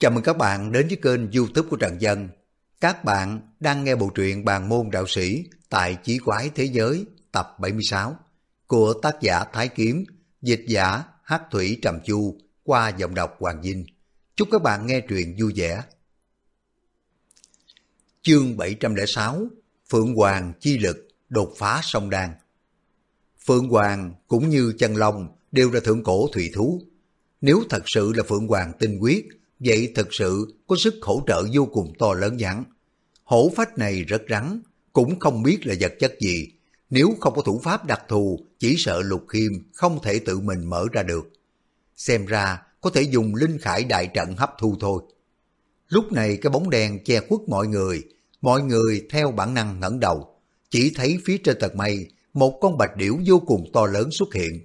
Chào mừng các bạn đến với kênh YouTube của Trần Dân. Các bạn đang nghe bộ truyện Bàn môn đạo sĩ tại Chí quái thế giới tập 76 của tác giả Thái Kiếm, dịch giả Hắc Thủy Trầm Chu qua giọng đọc Hoàng Vinh. Chúc các bạn nghe truyện vui vẻ. Chương 706: Phượng Hoàng chi lực đột phá sông đan. Phượng Hoàng cũng như Chân Long đều là thượng cổ thủy thú. Nếu thật sự là Phượng Hoàng tinh huyết, vậy thật sự có sức hỗ trợ vô cùng to lớn nhãn. Hổ phách này rất rắn, cũng không biết là vật chất gì. Nếu không có thủ pháp đặc thù, chỉ sợ Lục Khiêm không thể tự mình mở ra được. Xem ra có thể dùng linh khải đại trận hấp thu thôi. Lúc này cái bóng đen che khuất mọi người theo bản năng ngẩng đầu, chỉ thấy phía trên tầng mây một con bạch điểu vô cùng to lớn xuất hiện.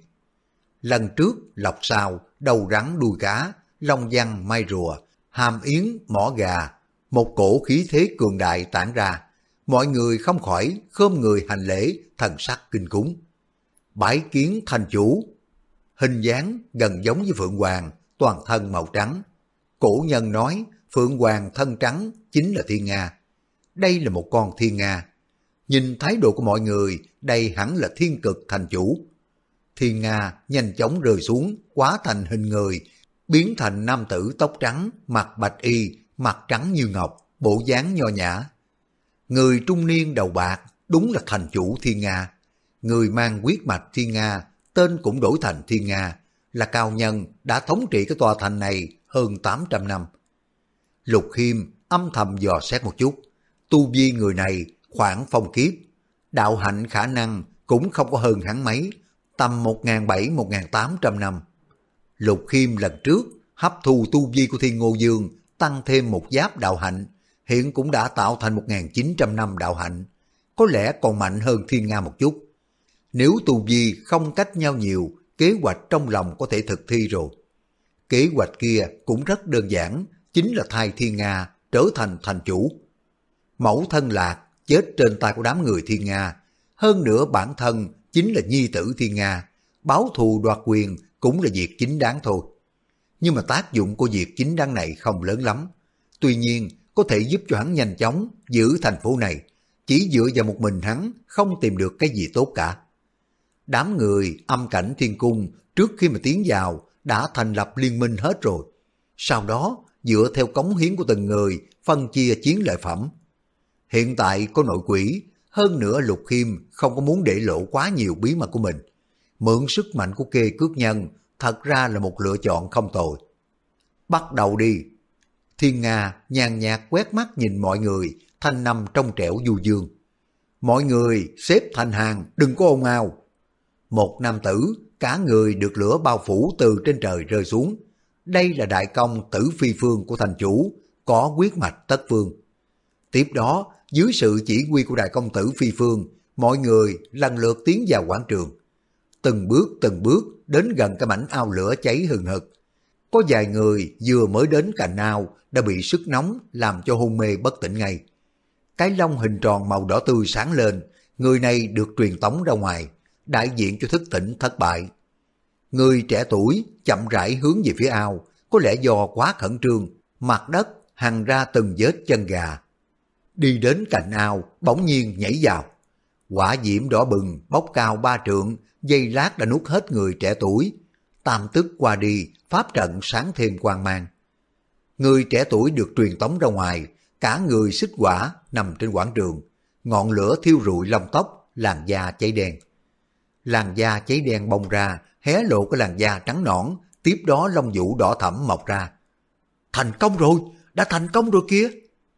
Lần trước lọc sao, đầu rắn đuôi cá, long văn mai rùa, hàm yến mỏ gà, một cổ khí thế cường đại tản ra, mọi người không khỏi khom người hành lễ, thần sắc kinh cúng. Bái kiến thành chủ. Hình dáng gần giống với Phượng Hoàng, toàn thân màu trắng. Cổ nhân nói Phượng Hoàng thân trắng chính là thiên nga. Đây là một con thiên nga. Nhìn thái độ của mọi người, đây hẳn là thiên cực thành chủ. Thiên nga nhanh chóng rơi xuống, hóa thành hình người, biến thành nam tử tóc trắng, mặt bạch y, mặt trắng như ngọc, bộ dáng nho nhã. Người trung niên đầu bạc, đúng là thành chủ thiên nga. Người mang huyết mạch thiên nga, tên cũng đổi thành thiên nga, là cao nhân đã thống trị cái tòa thành này hơn 800 năm. Lục Khiêm âm thầm dò xét một chút, tu vi người này khoảng phong kiếp, đạo hạnh khả năng cũng không có hơn hắn mấy, tầm 1.700-1.800 năm. Lục Khiêm lần trước hấp thu tu vi của Thiên Ngô Dương, tăng thêm một giáp đạo hạnh, hiện cũng đã tạo thành 1.900 năm đạo hạnh, có lẽ còn mạnh hơn Thiên Nga một chút. Nếu tu vi không cách nhau nhiều, kế hoạch trong lòng có thể thực thi rồi. Kế hoạch kia cũng rất đơn giản, chính là thay Thiên Nga trở thành thành chủ. Mẫu thân Lạc chết trên tay của đám người Thiên Nga, hơn nữa bản thân chính là nhi tử Thiên Nga, báo thù đoạt quyền cũng là việc chính đáng thôi. Nhưng mà tác dụng của việc chính đáng này không lớn lắm. Tuy nhiên, có thể giúp cho hắn nhanh chóng giữ thành phố này. Chỉ dựa vào một mình hắn không tìm được cái gì tốt cả. Đám người âm cảnh thiên cung trước khi mà tiến vào đã thành lập liên minh hết rồi. Sau đó, dựa theo cống hiến của từng người, phân chia chiến lợi phẩm. Hiện tại có nội quỷ, hơn nữa Lục Khiêm không có muốn để lộ quá nhiều bí mật của mình. Mượn sức mạnh của kê cước nhân thật ra là một lựa chọn không tồi. Bắt đầu đi. Thiên Nga nhàn nhạt quét mắt nhìn mọi người, thanh năm trong trẻo du dương. Mọi người xếp thành hàng, đừng có ồn ào. Một nam tử, cả người được lửa bao phủ từ trên trời rơi xuống. Đây là đại công Tử Phi Phương của thành chủ, có huyết mạch Tất Phương. Tiếp đó, dưới sự chỉ huy của đại công tử Phi Phương, mọi người lần lượt tiến vào quảng trường. Từng bước đến gần cái mảnh ao lửa cháy hừng hực. Có vài người vừa mới đến cạnh ao đã bị sức nóng làm cho hôn mê bất tỉnh ngay. Cái lông hình tròn màu đỏ tươi sáng lên, người này được truyền tống ra ngoài, đại diện cho thức tỉnh thất bại. Người trẻ tuổi chậm rãi hướng về phía ao, có lẽ do quá khẩn trương, mặt đất hằn ra từng vết chân gà. Đi đến cạnh ao, bỗng nhiên nhảy vào. Hỏa diễm đỏ bừng, bốc cao 3 trượng, giây lát đã nuốt hết người trẻ tuổi. Tam tức qua đi, pháp trận sáng thêm quang mang. Người trẻ tuổi được truyền tống ra ngoài, cả người xích hỏa nằm trên quảng trường. Ngọn lửa thiêu rụi lông tóc, làn da cháy đen. Làn da cháy đen bong ra, hé lộ cái làn da trắng nõn, tiếp đó lông vũ đỏ thẫm mọc ra. Thành công rồi, đã thành công rồi kia.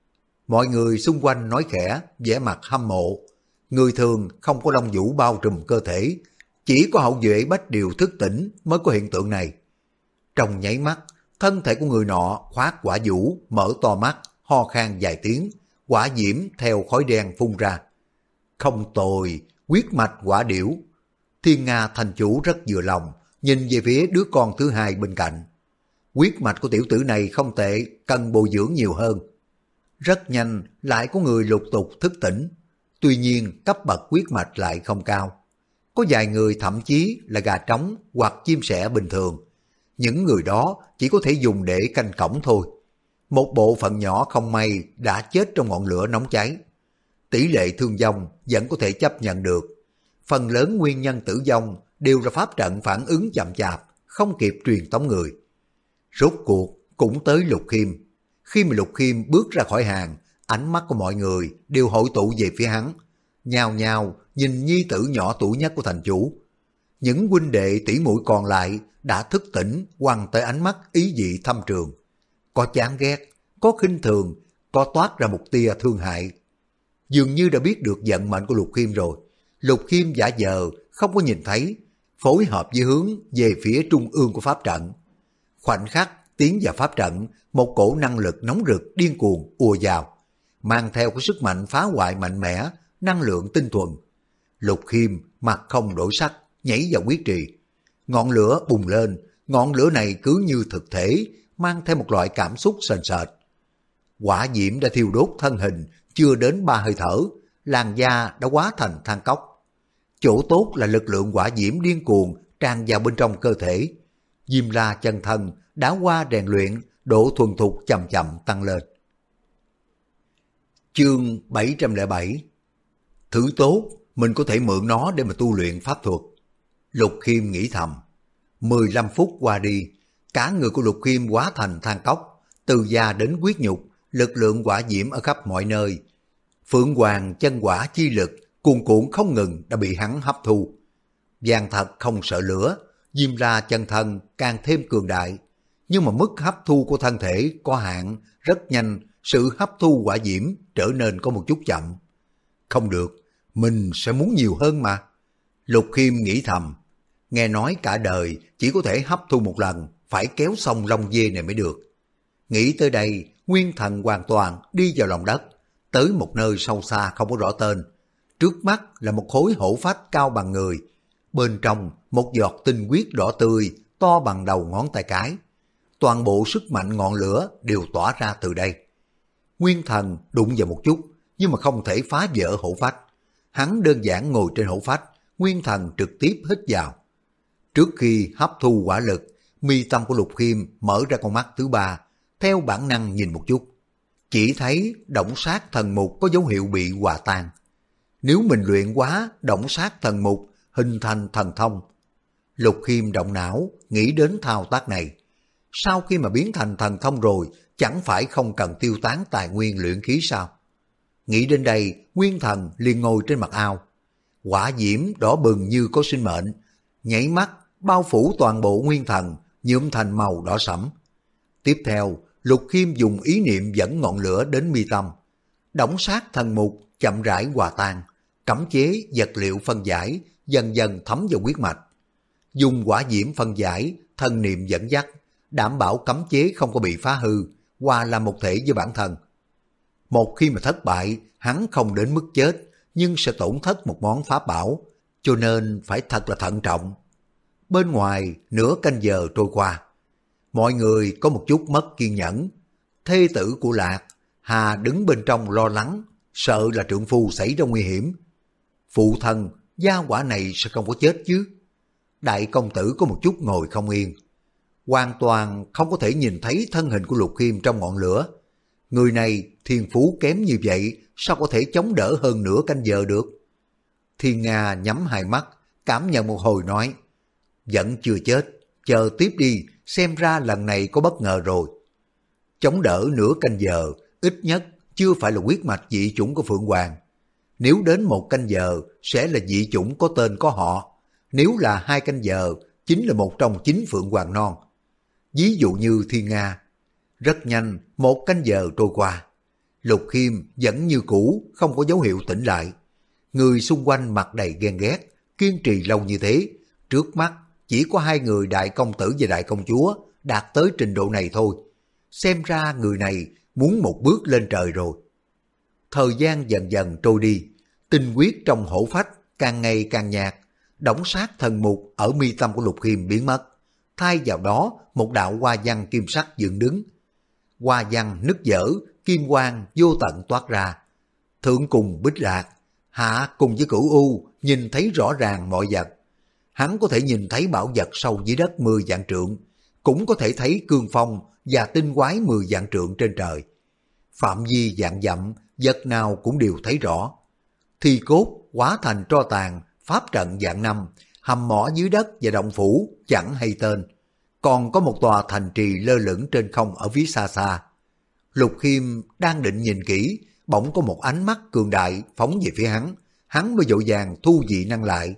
Mọi người xung quanh nói khẽ, vẻ mặt hâm mộ. Người thường không có lông vũ bao trùm cơ thể, chỉ có hậu duệ Bách Điều thức tỉnh mới có hiện tượng này. Trong nháy mắt, thân thể của người nọ khoác hỏa vũ, mở to mắt, ho khan vài tiếng, hỏa diễm theo khói đen phun ra. Không tồi, huyết mạch hỏa điểu. Thiên Nga thành chủ rất vừa lòng, nhìn về phía đứa con thứ hai bên cạnh. Huyết mạch của tiểu tử này không tệ, cần bồi dưỡng nhiều hơn. Rất nhanh lại có người lục tục thức tỉnh. Tuy nhiên cấp bậc huyết mạch lại không cao. Có vài người thậm chí là gà trống hoặc chim sẻ bình thường. Những người đó chỉ có thể dùng để canh cổng thôi. một bộ phận nhỏ không may đã chết trong ngọn lửa nóng cháy. Tỷ lệ thương vong vẫn có thể chấp nhận được. Phần lớn nguyên nhân tử vong đều là pháp trận phản ứng chậm chạp, không kịp truyền tống người. Rốt cuộc cũng tới Lục Khiêm. Khi mà Lục Khiêm bước ra khỏi hàng, ánh mắt của mọi người đều hội tụ về phía hắn, nhao nhao nhìn nhi tử nhỏ tuổi nhất của thành chủ. Những huynh đệ tỷ muội còn lại đã thức tỉnh, quăng tới ánh mắt ý dị thâm trường. Có chán ghét, có khinh thường, có toát ra một tia thương hại. Dường như đã biết được vận mệnh của Lục Khiêm rồi. Lục Khiêm giả vờ không có nhìn thấy, phối hợp với hướng về phía trung ương của pháp trận. Khoảnh khắc tiến vào pháp trận, một cổ năng lực nóng rực điên cuồng ùa vào, mang theo cái sức mạnh phá hoại mạnh mẽ, năng lượng tinh thuần. Lục Khiêm mặt không đổi sắc, nhảy vào quyết trì. Ngọn lửa bùng lên, ngọn lửa này cứ như thực thể, mang theo một loại cảm xúc sền sệt. Hỏa diễm đã thiêu đốt thân hình, chưa đến 3 hơi thở, làn da đã hóa thành than cốc. Chỗ tốt là lực lượng hỏa diễm điên cuồng tràn vào bên trong cơ thể. Diêm La chân thân đã qua rèn luyện, độ thuần thục chậm chậm tăng lên. Chương 707. Thứ tốt, mình có thể mượn nó để mà tu luyện pháp thuật. Lục Khiêm nghĩ thầm. 15 phút qua đi, cả người của Lục Khiêm hóa thành than cốc, từ da đến huyết nhục, lực lượng hỏa diễm ở khắp mọi nơi. Phượng Hoàng chân hỏa chi lực cuồn cuộn không ngừng đã bị hắn hấp thu. Vàng thật không sợ lửa, Diêm La chân thân càng thêm cường đại, nhưng mà mức hấp thu của thân thể có hạn, rất nhanh sự hấp thu hỏa diễm trở nên có một chút chậm. Không được, mình sẽ muốn nhiều hơn mà. Lục Khiêm nghĩ thầm, nghe nói cả đời chỉ có thể hấp thu một lần, phải kéo xong lông dê này mới được. Nghĩ tới đây, nguyên thần hoàn toàn đi vào lòng đất, tới một nơi sâu xa không có rõ tên. Trước mắt là một khối hổ phách cao bằng người, bên trong một giọt tinh huyết đỏ tươi to bằng đầu ngón tay cái. Toàn bộ sức mạnh ngọn lửa đều tỏa ra từ đây. Nguyên thần đụng vào một chút, nhưng mà không thể phá vỡ hổ phách. Hắn đơn giản ngồi trên hổ phách, nguyên thần trực tiếp hít vào. Trước khi hấp thu hỏa lực, mi tâm của Lục Khiêm mở ra con mắt thứ ba, theo bản năng nhìn một chút. Chỉ thấy động sát thần mục có dấu hiệu bị hòa tan. Nếu mình luyện quá động sát thần mục hình thành thần thông. Lục Khiêm động não nghĩ đến thao tác này. Sau khi mà biến thành thần thông rồi, chẳng phải không cần tiêu tán tài nguyên luyện khí sao? Nghĩ đến đây, nguyên thần liền ngồi trên mặt ao. Hỏa diễm đỏ bừng như có sinh mệnh, nhảy mắt bao phủ toàn bộ nguyên thần, nhuộm thành màu đỏ sẫm. Tiếp theo, Lục Khiêm dùng ý niệm dẫn ngọn lửa đến mi tâm. Đổng sát thần mục chậm rãi hòa tan, cấm chế vật liệu phân giải dần dần thấm vào huyết mạch. Dùng hỏa diễm phân giải, thân niệm dẫn dắt, đảm bảo cấm chế không có bị phá hư, hòa làm một thể với bản thân. Một khi mà thất bại, hắn không đến mức chết, nhưng sẽ tổn thất một món pháp bảo, cho nên phải thật là thận trọng. Bên ngoài, nửa canh giờ trôi qua. Mọi người có một chút mất kiên nhẫn. Thê tử của Lạc, Hà đứng bên trong lo lắng, sợ là trượng phu xảy ra nguy hiểm. Phụ thân, gia hỏa này sẽ không có chết chứ? Đại công tử có một chút ngồi không yên. Hoàn toàn không có thể nhìn thấy thân hình của Lục Khiêm trong ngọn lửa. Người này thiên phú kém như vậy, sao có thể chống đỡ hơn nửa canh giờ được? Thiên Nga nhắm hai mắt, cảm nhận một hồi nói, vẫn chưa chết, chờ tiếp đi, xem ra lần này có bất ngờ rồi. Chống đỡ nửa canh giờ, ít nhất chưa phải là huyết mạch dị chủng của Phượng Hoàng. Nếu đến 1 canh giờ, sẽ là dị chủng có tên có họ. Nếu là 2 canh giờ, chính là một trong 9 Phượng Hoàng non. Ví dụ như Thiên Nga. Rất nhanh, 1 canh giờ trôi qua. Lục Khiêm vẫn như cũ, không có dấu hiệu tỉnh lại. Người xung quanh mặt đầy ghen ghét, kiên trì lâu như thế. Trước mắt, chỉ có 2 người đại công tử và đại công chúa đạt tới trình độ này thôi. Xem ra người này muốn một bước lên trời rồi. Thời gian dần dần trôi đi, tinh huyết trong hổ phách càng ngày càng nhạt, đổng sát thần mục ở mi tâm của Lục Khiêm biến mất, thay vào đó một đạo hoa văn kim sắc dựng đứng. Hoa văn nứt vỡ, kim quang vô tận toát ra. Thượng cùng Bích Lạc, hạ cùng với Cửu U nhìn thấy rõ ràng mọi vật. Hắn có thể nhìn thấy bảo vật sâu dưới đất 10 vạn trượng, cũng có thể thấy cương phong và tinh quái 10 vạn trượng trên trời. Phạm vi vạn dặm, vật nào cũng đều thấy rõ. Thi cốt hóa thành tro tàn, pháp trận vạn năm, hầm mỏ dưới đất và động phủ chẳng hay tên. Còn có một tòa thành trì lơ lửng trên không ở phía xa xa. Lục Khiêm đang định nhìn kỹ, bỗng có một ánh mắt cường đại phóng về phía hắn mới vội vàng thu dị năng lại.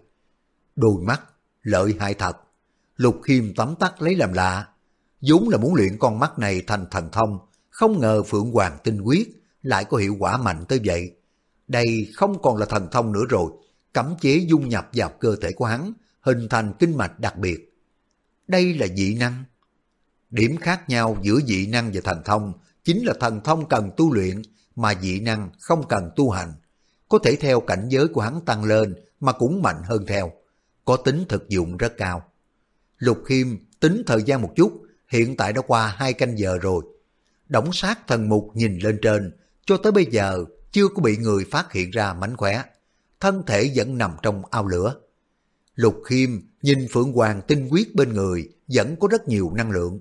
Đôi mắt, lợi hại thật. Lục Khiêm tấm tắc lấy làm lạ, vốn là muốn luyện con mắt này thành thần thông, không ngờ Phượng Hoàng Tinh Quyết lại có hiệu quả mạnh tới vậy. Đây không còn là thần thông nữa rồi, cấm chế dung nhập vào cơ thể của hắn, hình thành kinh mạch đặc biệt. Đây là dị năng. Điểm khác nhau giữa dị năng và thần thông chính là thần thông cần tu luyện, mà dị năng không cần tu hành. Có thể theo cảnh giới của hắn tăng lên mà cũng mạnh hơn theo, có tính thực dụng rất cao. Lục Khiêm tính thời gian một chút, hiện tại đã qua 2 canh giờ rồi. Đổng Sát thần mục nhìn lên trên, cho tới bây giờ chưa có bị người phát hiện ra mánh khóe, thân thể vẫn nằm trong ao lửa. Lục Khiêm nhìn Phượng Hoàng Tinh Quyết bên người vẫn có rất nhiều năng lượng.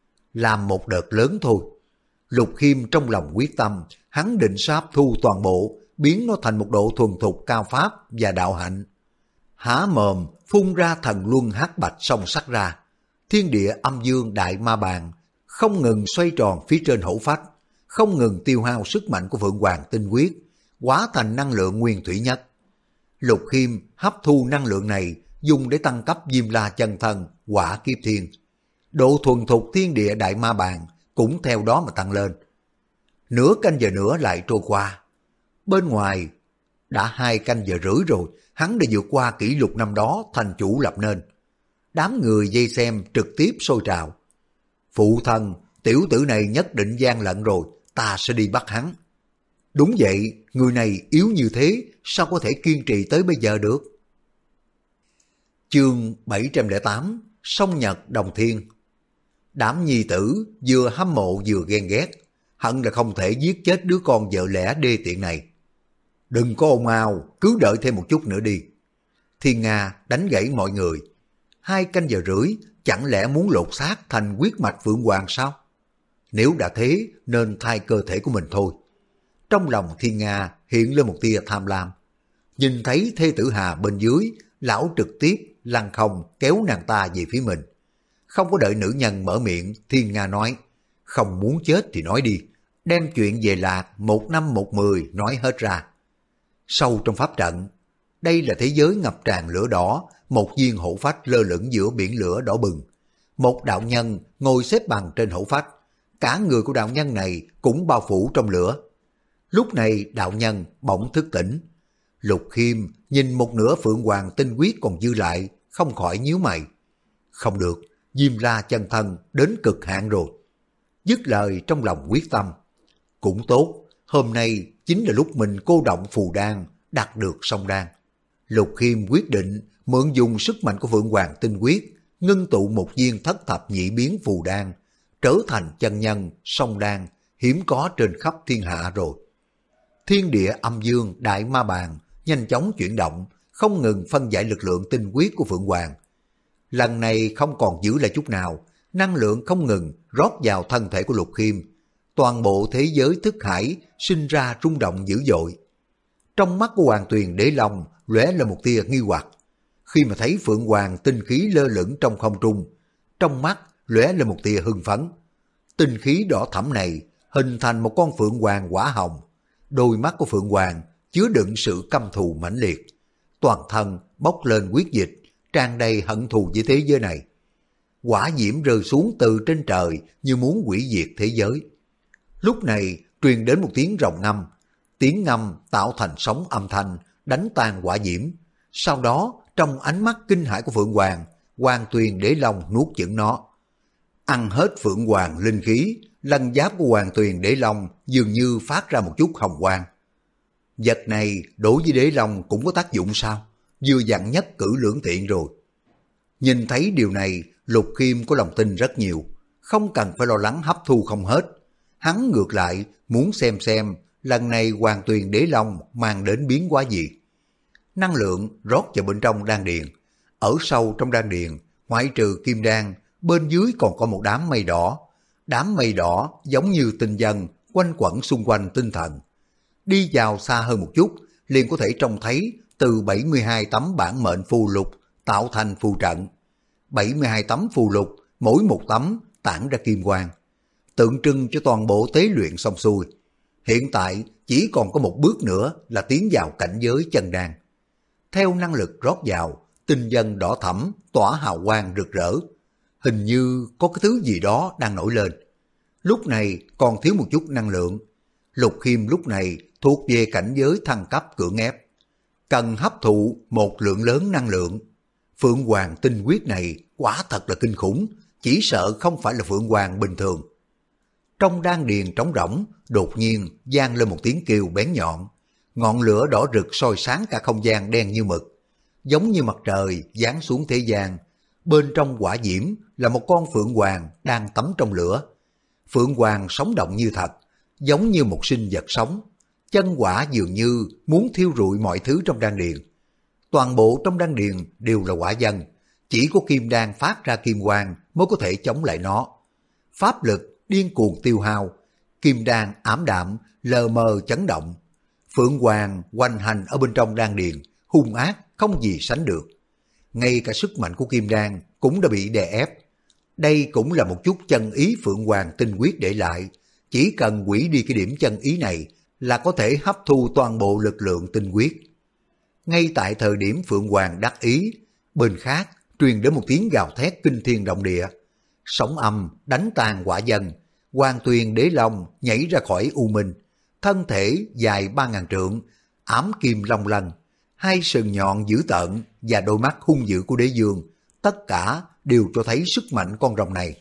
Làm một đợt lớn thôi. Lục Khiêm trong lòng quyết tâm, hắn định sáp thu toàn bộ, biến nó thành một độ thuần thục cao pháp và đạo hạnh. Há mồm phun ra thần luân hắc bạch song sắc ra, thiên địa âm dương đại ma bàn không ngừng xoay tròn phía trên hổ phách, không ngừng tiêu hao sức mạnh của Phượng Hoàng Tinh Quyết, hóa thành năng lượng nguyên thủy nhất. Lục Khiêm hấp thu năng lượng này dùng để tăng cấp Diêm La chân thân, Hỏa Kiếp Thiên. Độ thuần thục thiên địa đại ma bàn cũng theo đó mà tăng lên. Nửa canh giờ nữa lại trôi qua. Bên ngoài đã 2 canh giờ rưỡi rồi, hắn đã vượt qua kỷ lục năm đó thành chủ lập nên. Đám người vây xem trực tiếp sôi trào. Phụ thân, tiểu tử này nhất định gian lận rồi, ta sẽ đi bắt hắn. Đúng vậy, người này yếu như thế, sao có thể kiên trì tới bây giờ được? Chương 708, Song Nhật Đồng Thiên. Đám nhi tử vừa hâm mộ vừa ghen ghét, hận là không thể giết chết đứa con vợ lẽ đê tiện này. Đừng có ồn ào, cứ đợi thêm một chút nữa đi. Thiên Nga đánh gãy mọi người. 2 canh giờ rưỡi, chẳng lẽ muốn lột xác thành huyết mạch Phượng Hoàng sao? Nếu đã thế, nên thay cơ thể của mình thôi. Trong lòng Thiên Nga hiện lên một tia tham lam. Nhìn thấy thê tử Hà bên dưới, lão trực tiếp lăng không kéo nàng ta về phía mình. Không có đợi nữ nhân mở miệng, Thiên Nga nói, không muốn chết thì nói đi, đem chuyện về Lạc 1 năm 1 10 nói hết ra. Sâu trong pháp trận, đây là thế giới ngập tràn lửa đỏ, một viên hổ phách lơ lửng giữa biển lửa đỏ bừng. Một đạo nhân ngồi xếp bằng trên hổ phách, cả người của đạo nhân này cũng bao phủ trong lửa. Lúc này đạo nhân bỗng thức tỉnh. Lục Khiêm nhìn một nửa Phượng Hoàng Tinh Quyết còn dư lại, không khỏi nhíu mày. Không được, Diêm La chân thân đến cực hạn rồi. Dứt lời trong lòng quyết tâm. Cũng tốt, hôm nay chính là lúc mình cô động phù đan, đạt được song đan. Lục Khiêm quyết định mượn dùng sức mạnh của Phượng Hoàng Tinh Quyết, ngưng tụ một viên thất thập nhị biến phù đan, trở thành chân nhân song đan hiếm có trên khắp thiên hạ rồi. Thiên địa âm dương đại ma bàn nhanh chóng chuyển động, không ngừng phân giải lực lượng tinh quyết của Phượng Hoàng. Lần này không còn giữ lại chút nào, năng lượng không ngừng rót vào thân thể của Lục Khiêm. Toàn bộ thế giới thức hải sinh ra rung động dữ dội. Trong mắt của Hoàng Tuyền Đế Long lóe lên một tia nghi hoặc. Khi mà thấy Phượng Hoàng tinh khí lơ lửng trong không trung, trong mắt lóe lên một tia hưng phấn. Tinh khí đỏ thẫm này hình thành một con Phượng Hoàng hỏa hồng. Đôi mắt của Phượng Hoàng chứa đựng sự căm thù mãnh liệt. Toàn thân bốc lên huyết dịch, tràn đầy hận thù với thế giới này. Hỏa diễm rơi xuống từ trên trời như muốn hủy diệt thế giới. Lúc này truyền đến một tiếng rồng ngâm. Tiếng ngâm tạo thành sóng âm thanh, đánh tan hỏa diễm. Sau đó, trong ánh mắt kinh hãi của Phượng Hoàng, Hoàng Tuyền Đế Long nuốt chửng nó. Ăn hết Phượng Hoàng linh khí, lân giáp của Hoàng Tuyền Đế Long dường như phát ra một chút hồng quang. Vật này đối với Đế Long cũng có tác dụng sao? Vừa dặn nhất cử lưỡng tiện rồi. Nhìn thấy điều này, Lục Khiêm có lòng tin rất nhiều, không cần phải lo lắng hấp thu không hết. Hắn ngược lại muốn xem lần này Hoàng Tuyền Đế Long mang đến biến hóa gì. Năng lượng rót vào bên trong đan điền. Ở sâu trong đan điền, ngoại trừ kim đan, bên dưới còn có một đám mây đỏ. Đám mây đỏ giống như tinh vân quanh quẩn xung quanh tinh thần. Đi vào xa hơn một chút, liền có thể trông thấy từ 72 tấm bản mệnh phù lục tạo thành phù trận. 72 tấm phù lục, mỗi một tấm tản ra kim quang, tượng trưng cho toàn bộ tế luyện xong xuôi. Hiện tại chỉ còn có một bước nữa là tiến vào cảnh giới chân đan. Theo năng lực rót vào, tinh vân đỏ thẫm tỏa hào quang rực rỡ. Hình như có cái thứ gì đó đang nổi lên. Lúc này còn thiếu một chút năng lượng. Lục Khiêm lúc này thuộc về cảnh giới thăng cấp cưỡng ép, cần hấp thụ một lượng lớn năng lượng. Phượng Hoàng tinh huyết này quả thật là kinh khủng, chỉ sợ không phải là Phượng Hoàng bình thường. Trong đan điền trống rỗng, đột nhiên vang lên một tiếng kêu bén nhọn, ngọn lửa đỏ rực soi sáng cả không gian đen như mực, giống như mặt trời giáng xuống thế gian. Bên trong hỏa diễm là một con Phượng Hoàng đang tắm trong lửa. Phượng Hoàng sống động như thật, giống như một sinh vật sống. Chân hỏa dường như muốn thiêu rụi mọi thứ trong đan điền. Toàn bộ trong đan điền đều là hỏa dân, chỉ có kim đan phát ra kim quang mới có thể chống lại nó. Pháp lực điên cuồng tiêu hao, kim đan ảm đạm, lờ mờ chấn động. Phượng Hoàng hoành hành ở bên trong đan điền, hung ác không gì sánh được. Ngay cả sức mạnh của kim đan cũng đã bị đè ép. Đây cũng là một chút chân ý Phượng Hoàng tinh huyết để lại, chỉ cần hủy đi cái điểm chân ý này là có thể hấp thu toàn bộ lực lượng tinh huyết. Ngay tại thời điểm Phượng Hoàng đắc ý, bên khác truyền đến một tiếng gào thét kinh thiên động địa. Sóng âm đánh tan hỏa dân, Hoàng Tuyền Đế Long nhảy ra khỏi u minh, thân thể dài 3000 trượng, ám kim long lanh, hai sừng nhọn dữ tợn và đôi mắt hung dữ của Đế Dương, tất cả đều cho thấy sức mạnh con rồng này.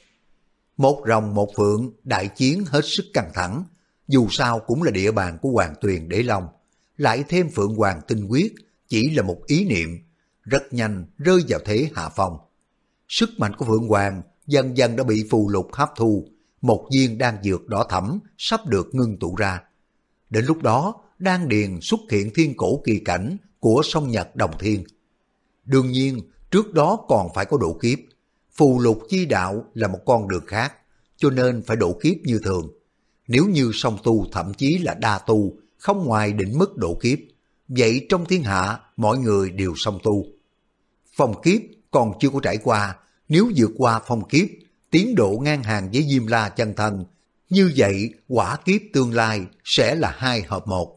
Một rồng một phượng, đại chiến hết sức căng thẳng, dù sao cũng là địa bàn của Hoàng Tuyền Đế Long, lại thêm Phượng Hoàng tinh huyết, chỉ là một ý niệm, rất nhanh rơi vào thế hạ phong. Sức mạnh của Phượng Hoàng dần dần đã bị phù lục hấp thu, một viên đan dược đỏ thẫm sắp được ngưng tụ ra. Đến lúc đó, đan điền xuất hiện thiên cổ kỳ cảnh của song Nhật Đồng Thiên. Đương nhiên, trước đó còn phải có độ kiếp. Phù lục chi đạo là một con đường khác, cho nên phải độ kiếp như thường. Nếu như song tu thậm chí là đa tu, không ngoài định mức độ kiếp, vậy trong thiên hạ mọi người đều song tu. Phong kiếp còn chưa có trải qua, nếu vượt qua phong kiếp, tiến độ ngang hàng với Diêm La chân thân, như vậy quả kiếp tương lai sẽ là hai hợp một.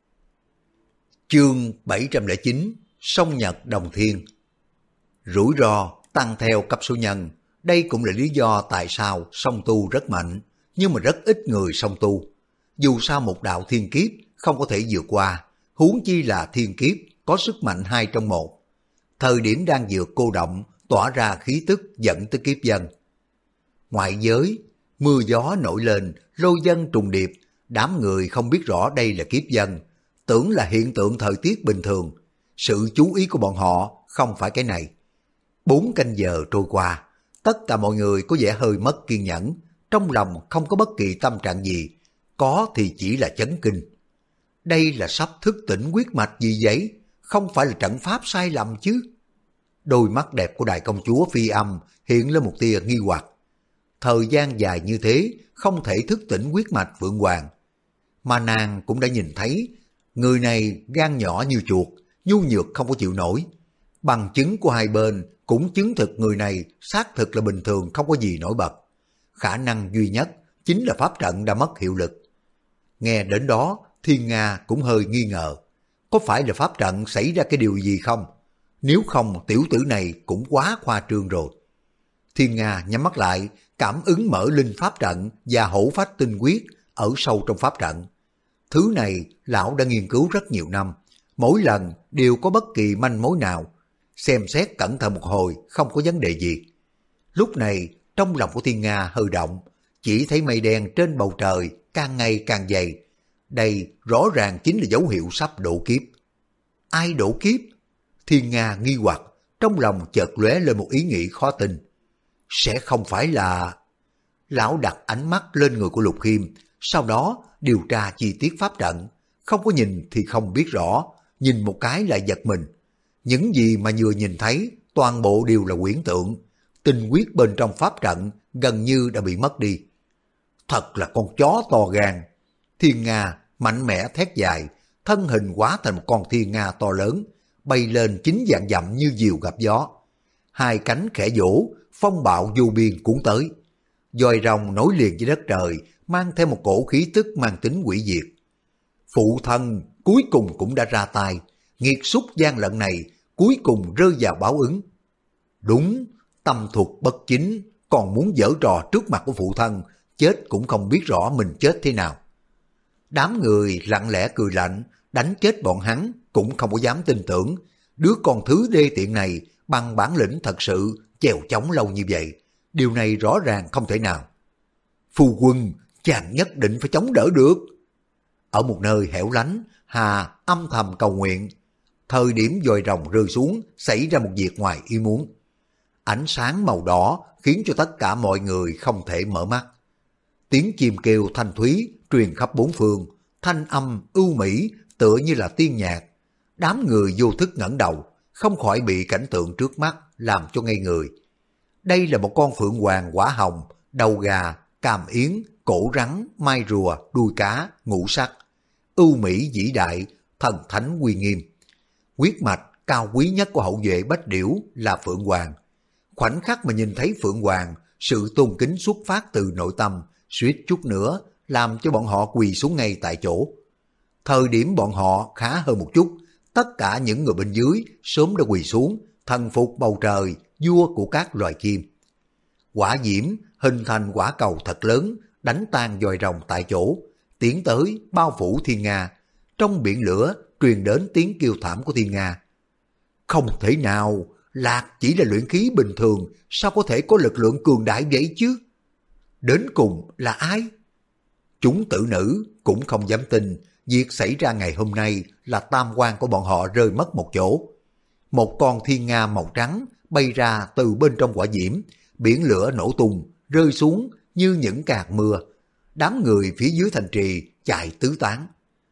Chương 709 Song Nhật Đồng Thiên. Rủi ro tăng theo cấp số nhân, đây cũng là lý do tại sao song tu rất mạnh, nhưng mà rất ít người song tu. Dù sao một đạo thiên kiếp không có thể vượt qua, huống chi là thiên kiếp có sức mạnh 2 trong 1. Thời điểm đang vượt cô động, tỏa ra khí tức dẫn tới kiếp dân. Ngoại giới, mưa gió nổi lên, lôi dân trùng điệp, đám người không biết rõ đây là kiếp dân, tưởng là hiện tượng thời tiết bình thường. Sự chú ý của bọn họ không phải cái này. 4 canh giờ trôi qua, tất cả mọi người có vẻ hơi mất kiên nhẫn, trong lòng không có bất kỳ tâm trạng gì, có thì chỉ là chấn kinh. Đây là sắp thức tỉnh huyết mạch gì vậy? Không phải là trận pháp sai lầm chứ? Đôi mắt đẹp của đại công chúa Phi Âm hiện lên một tia nghi hoặc. Thời gian dài như thế không thể thức tỉnh huyết mạch Phượng Hoàng. Mà nàng cũng đã nhìn thấy, người này gan nhỏ như chuột, nhu nhược không có chịu nổi. Bằng chứng của hai bên cũng chứng thực người này xác thực là bình thường, không có gì nổi bật. Khả năng duy nhất chính là pháp trận đã mất hiệu lực. Nghe đến đó, Thiên Nga cũng hơi nghi ngờ. Có phải là pháp trận xảy ra cái điều gì không? Nếu không, tiểu tử này cũng quá khoa trương rồi. Thiên Nga nhắm mắt lại, cảm ứng mở linh pháp trận và hổ phách tinh huyết ở sâu trong pháp trận. Thứ này lão đã nghiên cứu rất nhiều năm, mỗi lần đều có bất kỳ manh mối nào. Xem xét cẩn thận một hồi không có vấn đề gì. Lúc này trong lòng của Thiên Nga hơi động, chỉ thấy mây đen trên bầu trời càng ngày càng dày. Đây rõ ràng chính là dấu hiệu sắp độ kiếp. Ai độ kiếp? Thiên Nga nghi hoặc, trong lòng chợt lóe lên một ý nghĩ khó tin. Sẽ không phải là... Lão đặt ánh mắt lên người của Lục Khiêm, sau đó điều tra chi tiết pháp trận. Không có nhìn thì không biết rõ, nhìn một cái lại giật mình. Những gì mà vừa nhìn thấy toàn bộ đều là huyễn tượng. tinh huyết bên trong pháp trận gần như đã bị mất đi. Thật là con chó to gan. Thiên Nga mạnh mẽ thét dài, thân hình hóa thành một con thiên nga to lớn, bay lên 9 vạn dặm như diều gặp gió. Hai cánh khẽ vỗ, phong bạo vô biên cuốn tới. Dòi rồng nối liền với đất trời, mang theo một cổ khí tức mang tính hủy diệt. Phụ thân cuối cùng cũng đã ra tay, nghiệt xúc gian lận này cuối cùng rơi vào báo ứng. Đúng, tâm thuật bất chính, còn muốn giở trò trước mặt của phụ thân, chết cũng không biết rõ mình chết thế nào. Đám người lặng lẽ cười lạnh, đánh chết bọn hắn cũng không có dám tin tưởng. Đứa con thứ đê tiện này bằng bản lĩnh thật sự chèo chống lâu như vậy. Điều này rõ ràng không thể nào. Phu quân, chàng nhất định phải chống đỡ được. Ở một nơi hẻo lánh, Hà âm thầm cầu nguyện. Thời điểm dòi rồng rơi xuống, xảy ra một việc ngoài ý muốn. Ánh sáng màu đỏ khiến cho tất cả mọi người không thể mở mắt. Tiếng chim kêu thanh thúy truyền khắp bốn phương, thanh âm ưu mỹ tựa như là tiên nhạc. Đám người vô thức ngẩng đầu, không khỏi bị cảnh tượng trước mắt làm cho ngây người. Đây là một con phượng hoàng quả hồng, đầu gà, càm yến, cổ rắn, mai rùa, đuôi cá, ngũ sắc. Ưu mỹ vĩ đại, thần thánh uy nghiêm. Huyết mạch cao quý nhất của hậu duệ Bách Điểu là phượng hoàng. Khoảnh khắc mà nhìn thấy phượng hoàng, sự tôn kính xuất phát từ nội tâm, suýt chút nữa làm cho bọn họ quỳ xuống ngay tại chỗ. Thời điểm bọn họ khá hơn một chút, tất cả những người bên dưới sớm đã quỳ xuống, thần phục bầu trời, vua của các loài chim. Quả diễm hình thành quả cầu thật lớn, đánh tan dòi rồng tại chỗ, tiến tới bao phủ thiên nga. Trong biển lửa truyền đến tiếng kêu thảm của thiên nga. Không thể nào, Lạc chỉ là luyện khí bình thường, sao có thể có lực lượng cường đại vậy chứ? Đến cùng là ai? Chúng tử nữ cũng không dám tin việc xảy ra ngày hôm nay là tam quan của bọn họ rơi mất một chỗ. Một con thiên nga màu trắng bay ra từ bên trong quả diễm, biển lửa nổ tung, rơi xuống như những hạt mưa. Đám người phía dưới thành trì chạy tứ tán.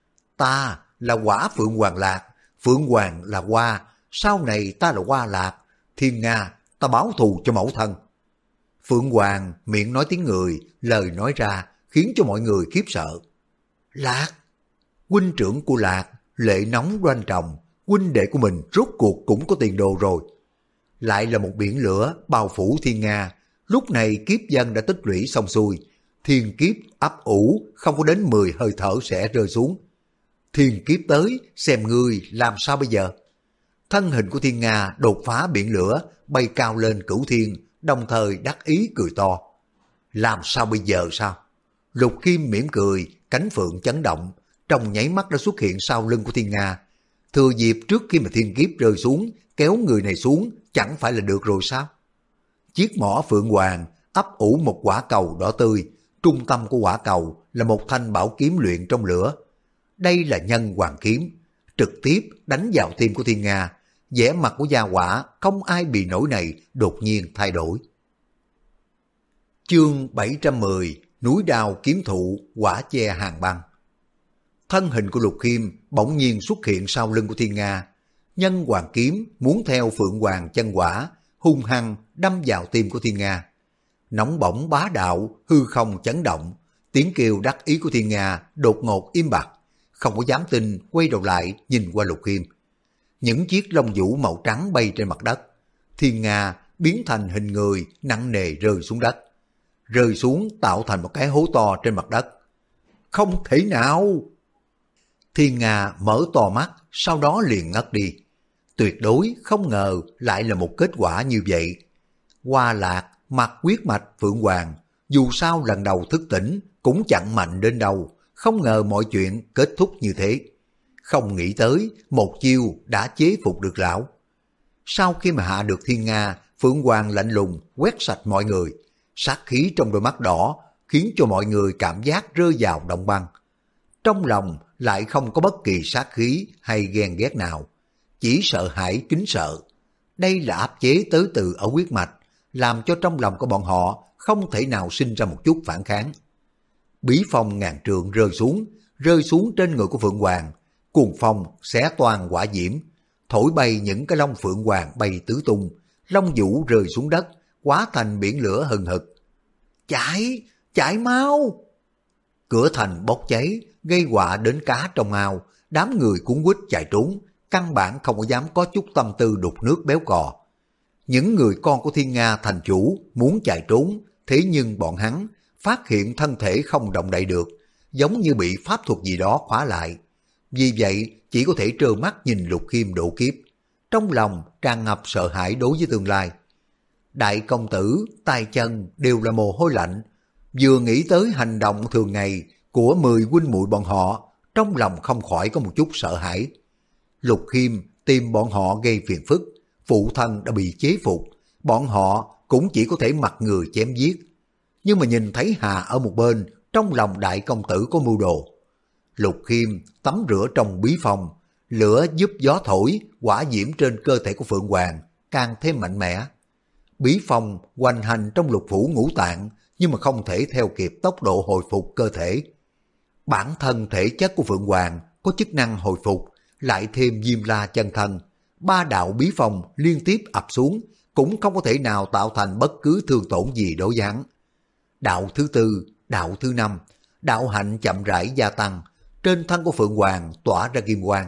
Ta là quả Phượng Hoàng Lạc, Phượng Hoàng là Hoa, sau này ta là Hoa Lạc, thiên nga, ta báo thù cho mẫu thân. Phượng Hoàng miệng nói tiếng người, lời nói ra khiến cho mọi người khiếp sợ. Lạc, huynh trưởng của Lạc, lệ nóng đoan trọng, huynh đệ của mình rốt cuộc cũng có tiền đồ rồi. Lại là một biển lửa bao phủ thiên nga, lúc này kiếp dân đã tích lũy xong xuôi, thiên kiếp ấp ủ không có đến 10 hơi thở sẽ rơi xuống. Thiên kiếp tới, xem ngươi làm sao bây giờ? Thân hình của thiên nga đột phá biển lửa, bay cao lên cửu thiên, đồng thời đắc ý cười to. Làm sao bây giờ sao? Lục Kim mỉm cười, cánh phượng chấn động, trong nháy mắt đã xuất hiện sau lưng của thiên nga. Thừa dịp trước khi mà thiên kiếp rơi xuống, kéo người này xuống, chẳng phải là được rồi sao? Chiếc mỏ phượng hoàng ấp ủ một quả cầu đỏ tươi, trung tâm của quả cầu là một thanh bảo kiếm luyện trong lửa. Đây là nhân hoàng kiếm, trực tiếp đánh vào tim của thiên nga. Vẻ mặt của gia hỏa không ai bị nổi này đột nhiên thay đổi. Chương 710, núi đao kiếm thụ, quả che hàng băng. Thân hình của Lục Khiêm bỗng nhiên xuất hiện sau lưng của thiên nga. Nhân hoàng kiếm muốn theo phượng hoàng chân quả, hung hăng đâm vào tim của thiên nga. Nóng bỏng bá đạo, hư không chấn động, tiếng kêu đắc ý của thiên nga đột ngột im bặt, không có dám tin quay đầu lại nhìn qua Lục Khiêm. Những chiếc lông vũ màu trắng bay trên mặt đất, thiên nga biến thành hình người nặng nề rơi xuống đất, rơi xuống tạo thành một cái hố to trên mặt đất. Không thể nào! Thiên nga mở to mắt, sau đó liền ngất đi. Tuyệt đối không ngờ lại là một kết quả như vậy. Hoa Lạc mặc huyết mạch phượng hoàng, dù sao lần đầu thức tỉnh cũng chẳng mạnh đến đâu, không ngờ mọi chuyện kết thúc như thế. Không nghĩ tới một chiêu đã chế phục được lão. Sau khi mà hạ được thiên nga, phượng hoàng lạnh lùng quét sạch mọi người, sát khí trong đôi mắt đỏ khiến cho mọi người cảm giác rơi vào động băng. Trong lòng lại không có bất kỳ sát khí hay ghen ghét nào, chỉ sợ hãi kính sợ. Đây là áp chế tới từ ở huyết mạch, làm cho trong lòng của bọn họ không thể nào sinh ra một chút phản kháng. Bí phong ngàn trượng rơi xuống trên người của phượng hoàng. Cuồng phong xé toang quả diễm, thổi bay những cái lông phượng hoàng bay tứ tung, lông vũ rơi xuống đất, hóa thành biển lửa hừng hực. Chạy, chạy mau! Cửa thành bốc cháy, gây họa đến cá trong ao, đám người cuốn quýt chạy trốn, căn bản không có dám có chút tâm tư đục nước béo cò. Những người con của Thiên Nga thành chủ muốn chạy trốn, thế nhưng bọn hắn phát hiện thân thể không động đậy được, giống như bị pháp thuật gì đó khóa lại. Vì vậy, chỉ có thể trơ mắt nhìn Lục Khiêm độ kiếp, trong lòng tràn ngập sợ hãi đối với tương lai. Đại công tử, tay chân đều là mồ hôi lạnh, vừa nghĩ tới hành động thường ngày của 10 huynh muội bọn họ, trong lòng không khỏi có một chút sợ hãi. Lục Khiêm tìm bọn họ gây phiền phức, phụ thân đã bị chế phục, bọn họ cũng chỉ có thể mặc người chém giết. Nhưng mà nhìn thấy Hà ở một bên, trong lòng đại công tử có mưu đồ. Lục Khiêm tắm rửa trong bí phong, lửa giúp gió thổi, hỏa diễm trên cơ thể của Phượng Hoàng càng thêm mạnh mẽ. Bí phong hoành hành trong lục phủ ngũ tạng, nhưng mà không thể theo kịp tốc độ hồi phục cơ thể. Bản thân thể chất của Phượng Hoàng có chức năng hồi phục, lại thêm Diêm La chân thân, ba đạo bí phong liên tiếp ập xuống, cũng không có thể nào tạo thành bất cứ thương tổn gì đối với hắn. Đạo thứ tư, đạo thứ năm, đạo hạnh chậm rãi gia tăng, trên thân của Phượng Hoàng tỏa ra kim quang.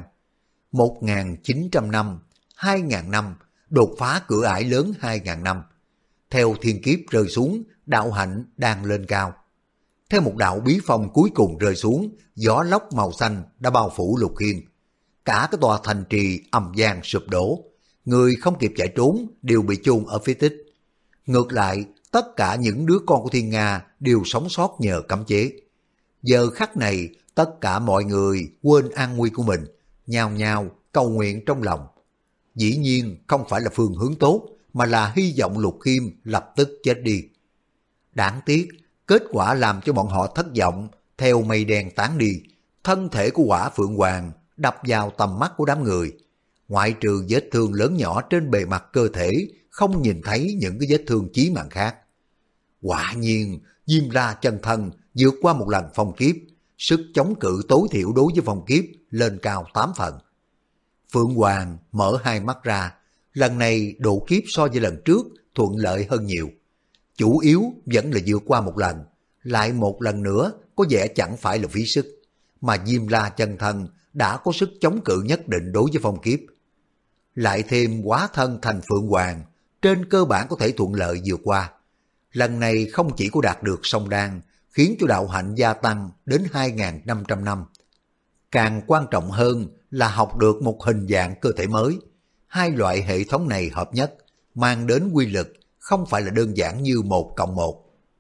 1.900 năm, 2.000 năm, đột phá cửa ải lớn 2.000 năm. Theo thiên kiếp rơi xuống, đạo hạnh đang lên cao. Theo một đạo bí phong cuối cùng rơi xuống, gió lốc màu xanh đã bao phủ Lục Khiêm. Cả cái tòa thành trì ầm vang sụp đổ, người không kịp chạy trốn đều bị chôn ở phía tích. Ngược lại, tất cả những đứa con của Thiên Nga đều sống sót nhờ cấm chế. Giờ khắc này, tất cả mọi người quên an nguy của mình, nhao nhao cầu nguyện trong lòng. Dĩ nhiên không phải là phương hướng tốt, mà là hy vọng Lục Khiêm lập tức chết đi. Đáng tiếc, kết quả làm cho bọn họ thất vọng, theo mây đen tán đi, thân thể của Hỏa Phượng Hoàng đập vào tầm mắt của đám người. Ngoại trừ vết thương lớn nhỏ trên bề mặt cơ thể, không nhìn thấy những cái vết thương chí mạng khác. Quả nhiên, Diêm La chân thân vượt qua một lần phong kiếp, sức chống cự tối thiểu đối với phong kiếp lên cao 8 phần. Phượng Hoàng mở hai mắt ra, lần này độ kiếp so với lần trước thuận lợi hơn nhiều. Chủ yếu vẫn là vượt qua một lần, lại một lần nữa có vẻ chẳng phải là phí sức, mà Diêm La chân thân đã có sức chống cự nhất định đối với phong kiếp. Lại thêm hóa thân thành Phượng Hoàng, trên cơ bản có thể thuận lợi vượt qua. Lần này không chỉ có đạt được song đan, khiến cho đạo hạnh gia tăng đến 2.500 năm. Càng quan trọng hơn là học được một hình dạng cơ thể mới. Hai loại hệ thống này hợp nhất, mang đến quy lực không phải là đơn giản như 1+1.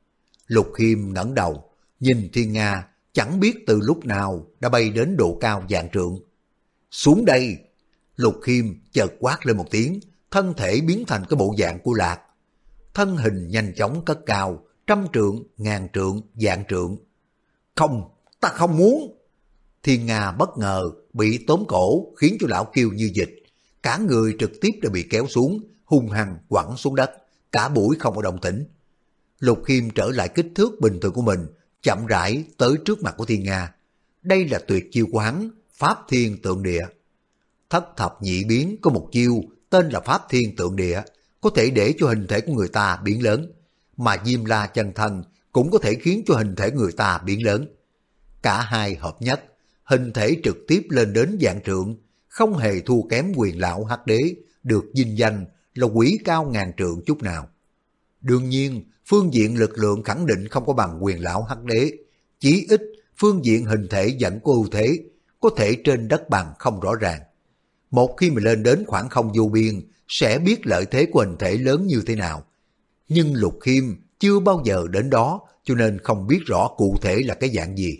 Lục Khiêm ngẩng đầu, nhìn Thiên Nga, chẳng biết từ lúc nào đã bay đến độ cao vạn trượng. Xuống đây! Lục Khiêm chợt quát lên một tiếng, thân thể biến thành cái bộ dạng của lạc. Thân hình nhanh chóng cất cao, 100 trượng, 1000 trượng, vạn trượng. Không, ta không muốn! Thiên Nga bất ngờ bị tóm cổ khiến cho lão kêu như dịch. Cả người trực tiếp đã bị kéo xuống, hung hăng quẳng xuống đất, cả buổi không có động tĩnh. Lục Khiêm trở lại kích thước bình thường của mình, chậm rãi tới trước mặt của Thiên Nga. Đây là tuyệt chiêu của hắn, Pháp Thiên Tượng Địa. Thất thập nhị biến có một chiêu tên là Pháp Thiên Tượng Địa, có thể để cho hình thể của người ta biến lớn, mà Diêm La chân thân cũng có thể khiến cho hình thể người ta biến lớn. Cả hai hợp nhất, hình thể trực tiếp lên đến vạn trượng, không hề thua kém Quyền Lão Hắc Đế, được vinh danh là quỷ cao 1000 trượng chút nào. Đương nhiên, phương diện lực lượng khẳng định không có bằng Quyền Lão Hắc Đế, chí ít phương diện hình thể vẫn có ưu thế, có thể trên đất bằng không rõ ràng. Một khi mà lên đến khoảng không vô biên, sẽ biết lợi thế của hình thể lớn như thế nào. Nhưng Lục Khiêm chưa bao giờ đến đó, cho nên không biết rõ cụ thể là cái dạng gì.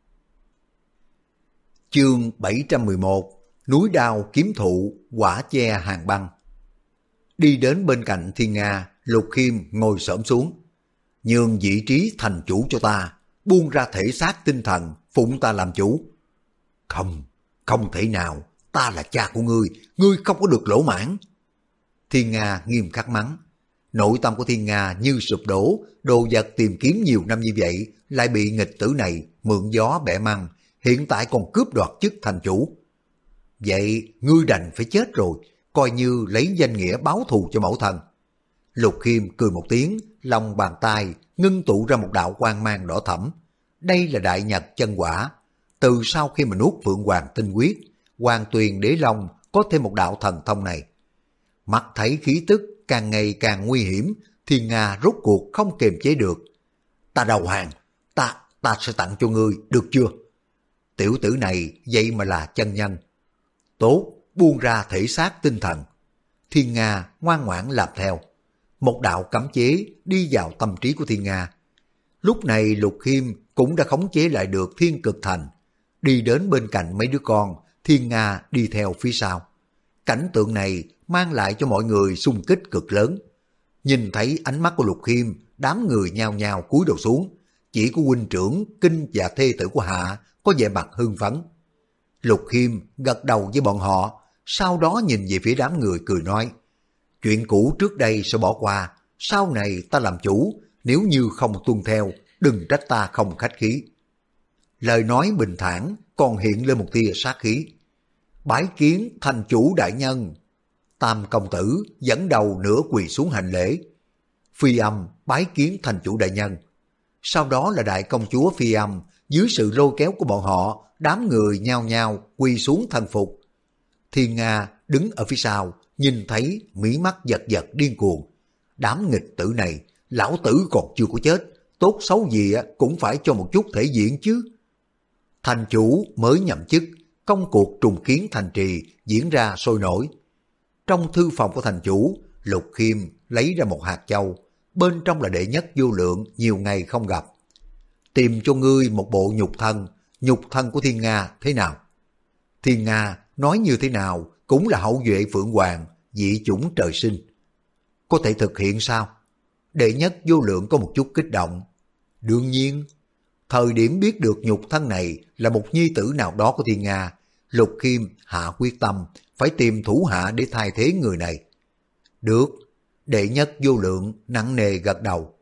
Chương 711: Núi đao kiếm thụ, quả che hàng băng. Đi đến bên cạnh Thiên Nga, Lục Khiêm ngồi xổm xuống. Nhường vị trí thành chủ cho ta, buông ra thể xác tinh thần, phụng ta làm chủ. Không, không thể nào, ta là cha của ngươi không có được lỗ mãn. Thiên Nga nghiêm khắc mắng. Nội tâm của Thiên Nga như sụp đổ, đồ vật tìm kiếm nhiều năm như vậy, lại bị nghịch tử này mượn gió bẻ măng, hiện tại còn cướp đoạt chức thành chủ. Vậy ngươi đành phải chết rồi, coi như lấy danh nghĩa báo thù cho mẫu thân. Lục Khiêm cười một tiếng, lòng bàn tay ngưng tụ ra một đạo quang mang đỏ thẫm. Đây là đại nhật chân quả. Từ sau khi mà nuốt Phượng Hoàng tinh huyết, Hoàng Tuyền Đế Long có thêm một đạo thần thông này. Mắt thấy khí tức càng ngày càng nguy hiểm, Thiên Nga rốt cuộc không kiềm chế được. Ta đầu hàng, ta sẽ tặng cho ngươi, được chưa? Tiểu tử này vậy mà là chân nhân. Tốt, buông ra thể xác tinh thần. Thiên Nga ngoan ngoãn làm theo. Một đạo cấm chế đi vào tâm trí của Thiên Nga. Lúc này Lục Khiêm cũng đã khống chế lại được Thiên Cực Thành. Đi đến bên cạnh mấy đứa con, Thiên Nga đi theo phía sau. Cảnh tượng này mang lại cho mọi người xung kích cực lớn. Nhìn thấy ánh mắt của Lục Khiêm, đám người nhao nhao cúi đầu xuống. Chỉ có huynh trưởng Kinh và thê tử của Hạ có vẻ mặt hưng phấn. Lục Khiêm gật đầu với bọn họ, sau đó nhìn về phía đám người cười nói, chuyện cũ trước đây sẽ bỏ qua, sau này ta làm chủ, nếu như không tuân theo, đừng trách ta không khách khí. Lời nói bình thản còn hiện lên một tia sát khí. Bái kiến thành chủ đại nhân. Tam công tử dẫn đầu nửa quỳ xuống hành lễ. Phi Âm bái kiến thành chủ đại nhân. Sau đó là đại công chúa Phi Âm, dưới sự lôi kéo của bọn họ, đám người nhao nhao quỳ xuống thần phục. Thiên Nga đứng ở phía sau, nhìn thấy mí mắt giật giật điên cuồng. Đám nghịch tử này, lão tử còn chưa có chết, tốt xấu gì cũng phải cho một chút thể diện chứ. Thành chủ mới nhậm chức, công cuộc trùng kiến thành trì diễn ra sôi nổi. Trong thư phòng của thành chủ, Lục Khiêm lấy ra một hạt châu, bên trong là đệ nhất vô lượng nhiều ngày không gặp. Tìm cho ngươi một bộ nhục thân của Thiên Nga thế nào? Thiên Nga nói như thế nào cũng là hậu duệ Phượng Hoàng, dị chủng trời sinh. Có thể thực hiện sao? Đệ nhất vô lượng có một chút kích động. Đương nhiên, thời điểm biết được nhục thân này là một nhi tử nào đó của Thiên Nga, Lục Khiêm hạ quyết tâm phải tìm thủ hạ để thay thế người này. Được, đệ nhất vô lượng nặng nề gật đầu.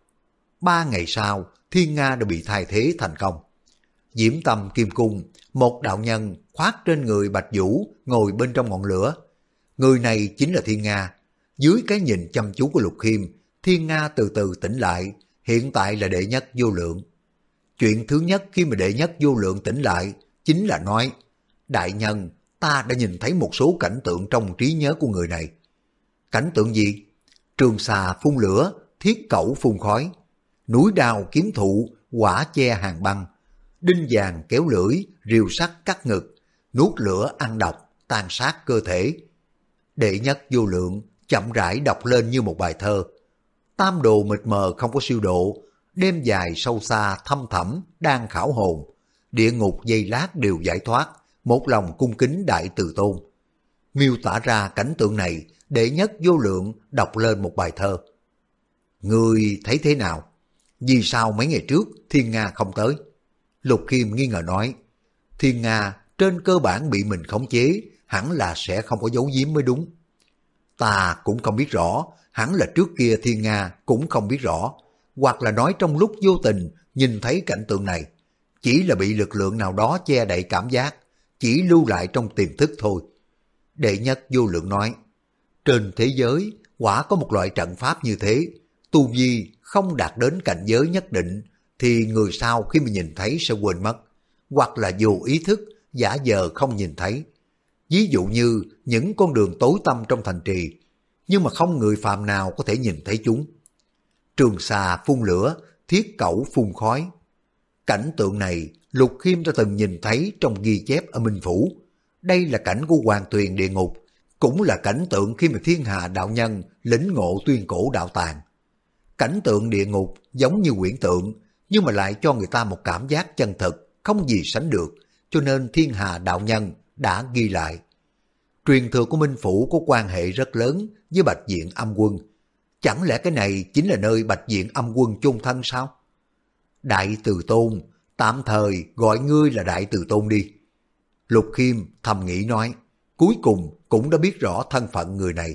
3 ngày sau, Thiên Nga đã bị thay thế thành công. Diễm Tâm Kim Cung, một đạo nhân khoác trên người Bạch Vũ ngồi bên trong ngọn lửa. Người này chính là Thiên Nga. Dưới cái nhìn chăm chú của Lục Khiêm, Thiên Nga từ từ tỉnh lại, hiện tại là đệ nhất vô lượng. Chuyện thứ nhất khi mà đệ nhất vô lượng tỉnh lại chính là nói, đại nhân, ta đã nhìn thấy một số cảnh tượng trong trí nhớ của người này. Cảnh tượng gì? Trường xà phun lửa, thiết cẩu phun khói, núi đao kiếm thụ, quả che hàng băng, đinh vàng kéo lưỡi, rìu sắt cắt ngực, nuốt lửa ăn độc, tàn sát cơ thể. Đệ nhất vô lượng chậm rãi đọc lên như một bài thơ. Tam đồ mịt mờ không có siêu độ, đêm dài sâu xa thâm thẳm đang khảo hồn, địa ngục giây lát đều giải thoát, một lòng cung kính đại từ tôn. Miêu tả ra cảnh tượng này, đệ nhất vô lượng đọc lên một bài thơ. Ngươi thấy thế nào? Vì sao mấy ngày trước Thiên Nga không tới? Lục Khiêm nghi ngờ nói, Thiên Nga trên cơ bản bị mình khống chế, hẳn là sẽ không có giấu giếm mới đúng. Ta cũng không biết rõ, hẳn là trước kia Thiên Nga cũng không biết rõ, hoặc là nói trong lúc vô tình nhìn thấy cảnh tượng này, chỉ là bị lực lượng nào đó che đậy cảm giác, chỉ lưu lại trong tiềm thức thôi. Đệ nhất vô lượng nói, trên thế giới quả có một loại trận pháp như thế, tu vi không đạt đến cảnh giới nhất định thì người sau khi mà nhìn thấy sẽ quên mất, hoặc là vô ý thức giả vờ không nhìn thấy. Ví dụ như những con đường tối tăm trong thành trì, nhưng mà không người phàm nào có thể nhìn thấy chúng. Trường xà phun lửa, thiết cẩu phun khói. Cảnh tượng này Lục Khiêm đã từng nhìn thấy trong ghi chép ở Minh Phủ. Đây là cảnh của Hoàng Tuyền địa ngục, cũng là cảnh tượng khi mà Thiên Hà đạo nhân lĩnh ngộ tuyên cổ đạo tàng. Cảnh tượng địa ngục giống như quyển tượng, nhưng mà lại cho người ta một cảm giác chân thực, không gì sánh được, cho nên Thiên Hà đạo nhân đã ghi lại. Truyền thừa của Minh Phủ có quan hệ rất lớn với Bạch Diện Âm Quân. Chẳng lẽ cái này chính là nơi Bạch Diện Âm Quân chôn thân sao? Đại Từ Tôn, tạm thời gọi ngươi là Đại Từ Tôn đi. Lục Khiêm thầm nghĩ nói, cuối cùng cũng đã biết rõ thân phận người này.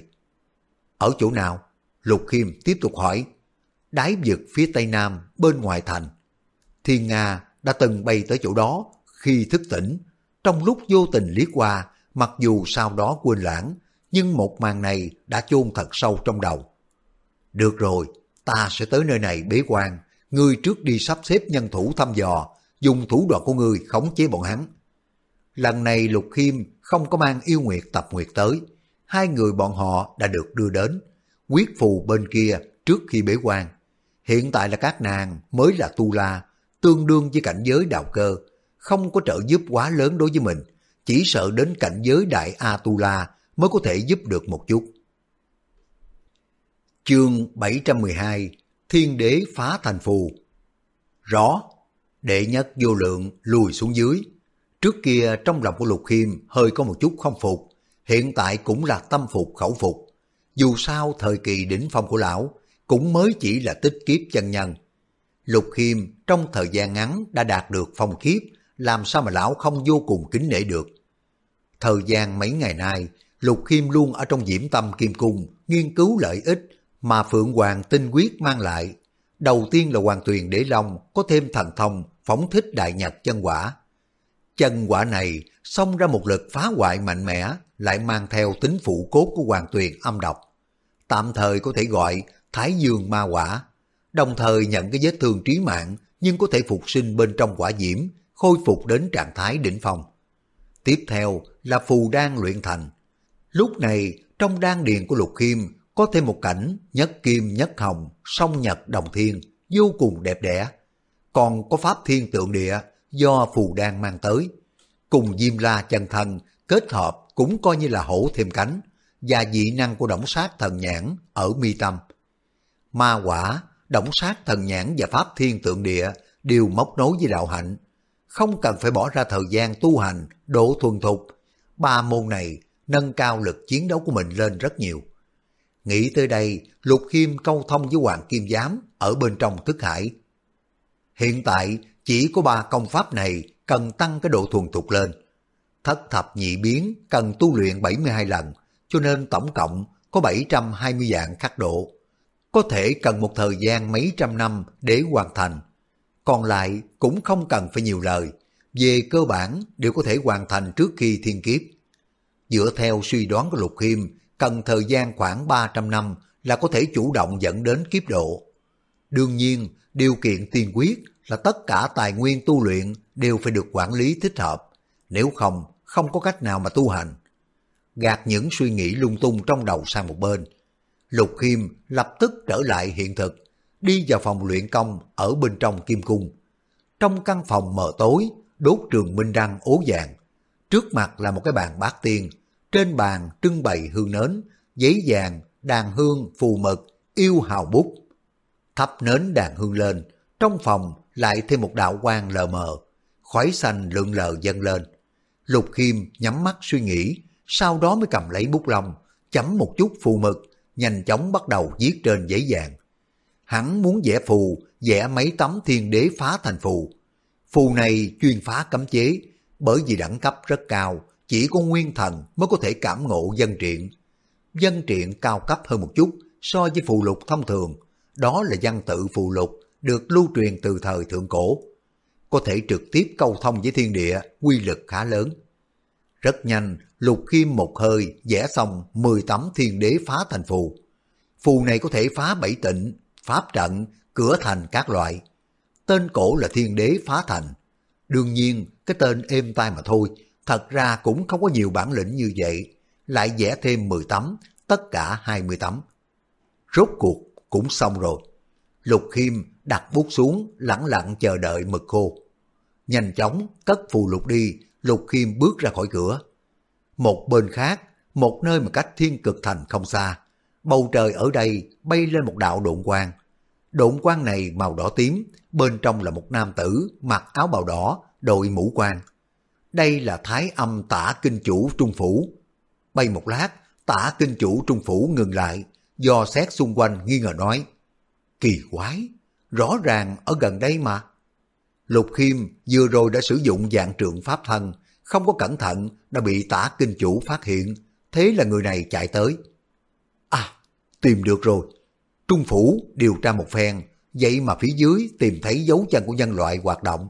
Ở chỗ nào? Lục Khiêm tiếp tục hỏi. Đáy vực phía tây nam bên ngoài thành. Thiên Nga đã từng bay tới chỗ đó khi thức tỉnh. Trong lúc vô tình liếc qua, mặc dù sau đó quên lãng, nhưng một màn này đã chôn thật sâu trong đầu. Được rồi, ta sẽ tới nơi này bế quan, ngươi trước đi sắp xếp nhân thủ thăm dò, dùng thủ đoạn của ngươi khống chế bọn hắn. Lần này Lục Khiêm không có mang Yêu Nguyệt Tập Nguyệt tới, hai người bọn họ đã được đưa đến, quyết phù bên kia trước khi bế quan. Hiện tại là các nàng mới là tu la, tương đương với cảnh giới đạo cơ, không có trợ giúp quá lớn đối với mình, chỉ sợ đến cảnh giới đại A tu la mới có thể giúp được một chút. Chương 712 Thiên Đế Phá Thành Phù. Rõ, Đệ Nhất Vô Lượng lùi xuống dưới. Trước kia trong lòng của Lục Khiêm hơi có một chút không phục, hiện tại cũng là tâm phục khẩu phục. Dù sao thời kỳ đỉnh phong của lão cũng mới chỉ là tích kiếp chân nhân. Lục Khiêm trong thời gian ngắn đã đạt được phong kiếp, làm sao mà lão không vô cùng kính nể được. Thời gian mấy ngày nay, Lục Khiêm luôn ở trong Diễm Tâm Kim Cung nghiên cứu lợi ích mà Phượng Hoàng Tinh Quyết mang lại. Đầu tiên là Hoàng Tuyền Đế Long có thêm thần thông phóng thích Đại Nhật chân quả. Chân quả này xông ra một lực phá hoại mạnh mẽ, lại mang theo tính phụ cốt của Hoàng Tuyền âm độc. Tạm thời có thể gọi Thái Dương Ma Quả, đồng thời nhận cái vết thương trí mạng nhưng có thể phục sinh bên trong quả diễm, khôi phục đến trạng thái đỉnh phong. Tiếp theo là phù đan luyện thành. Lúc này trong đan điền của Lục Khiêm có thêm một cảnh nhất kim nhất hồng, song nhật đồng thiên, vô cùng đẹp đẽ. Còn có pháp thiên tượng địa do phù đan mang tới, cùng Diêm La chân thân kết hợp cũng coi như là hổ thêm cánh, và dị năng của Đổng Sát Thần Nhãn ở mi tâm. Ma quả, Đổng Sát Thần Nhãn và pháp thiên tượng địa đều móc nối với đạo hạnh, không cần phải bỏ ra thời gian tu hành, độ thuần thục. Ba môn này nâng cao lực chiến đấu của mình lên rất nhiều. Nghĩ tới đây, Lục Khiêm câu thông với Hoàng Kim Giám ở bên trong thức hải. Hiện tại chỉ có 3 công pháp này cần tăng cái độ thuần thục lên. Thất thập nhị biến cần tu luyện 72 lần, cho nên tổng cộng có 720 vạn khắc độ. Có thể cần một thời gian mấy trăm năm để hoàn thành. Còn lại cũng không cần phải nhiều lời, về cơ bản đều có thể hoàn thành trước khi thiên kiếp. Dựa theo suy đoán của Lục Khiêm, cần thời gian khoảng 300 năm là có thể chủ động dẫn đến kiếp độ. Đương nhiên, điều kiện tiên quyết là tất cả tài nguyên tu luyện đều phải được quản lý thích hợp, nếu không, không có cách nào mà tu hành. Gạt những suy nghĩ lung tung trong đầu sang một bên, Lục Khiêm lập tức trở lại hiện thực, đi vào phòng luyện công ở bên trong Kim Cung. Trong căn phòng mờ tối, đốt trường minh đăng ố vàng. Trước mặt là một cái bàn bát tiên, trên bàn trưng bày hương nến, giấy vàng, đàn hương, phù mực, yêu hào bút. Thắp nến đàn hương lên, trong phòng lại thêm một đạo quang lờ mờ, khói xanh lượn lờ dâng lên. Lục Khiêm nhắm mắt suy nghĩ, sau đó mới cầm lấy bút lông, chấm một chút phù mực, nhanh chóng bắt đầu viết trên giấy vàng. Hắn muốn vẽ phù, vẽ mấy tấm thiên đế phá thành phù. Phù này chuyên phá cấm chế, bởi vì đẳng cấp rất cao, chỉ có nguyên thần mới có thể cảm ngộ dân triện. Dân triện cao cấp hơn một chút so với phù lục thông thường, đó là văn tự phù lục được lưu truyền từ thời thượng cổ. Có thể trực tiếp câu thông với thiên địa, quy lực khá lớn. Rất nhanh, Lục Khiêm một hơi vẽ xong 10 tấm thiên đế phá thành phù. Phù này có thể phá 7 tịnh, pháp trận, cửa thành các loại. Tên cổ là thiên đế phá thành. Đương nhiên, cái tên êm tai mà thôi, thật ra cũng không có nhiều bản lĩnh như vậy. Lại vẽ thêm 10 tấm, tất cả 20 tấm. Rốt cuộc cũng xong rồi. Lục Khiêm đặt bút xuống, lẳng lặng chờ đợi mực khô. Nhanh chóng cất phù lục đi, Lục Khiêm bước ra khỏi cửa. Một bên khác, một nơi mà cách Thiên Cực Thành không xa, bầu trời ở đây bay lên một đạo độn quang. Độn quang này màu đỏ tím, bên trong là một nam tử mặc áo bào đỏ, đội mũ quan. Đây là Thái Âm Tả Kinh Chủ Trung Phủ. Bay một lát, Tả Kinh Chủ Trung Phủ ngừng lại, dò xét xung quanh nghi ngờ nói: kỳ quái, rõ ràng ở gần đây mà. Lục Khiêm vừa rồi đã sử dụng vạn trượng pháp thân, không có cẩn thận đã bị Tả Kinh Chủ phát hiện, thế là người này chạy tới. À, tìm được rồi. Trung Phủ điều tra một phen, vậy mà phía dưới tìm thấy dấu chân của nhân loại hoạt động.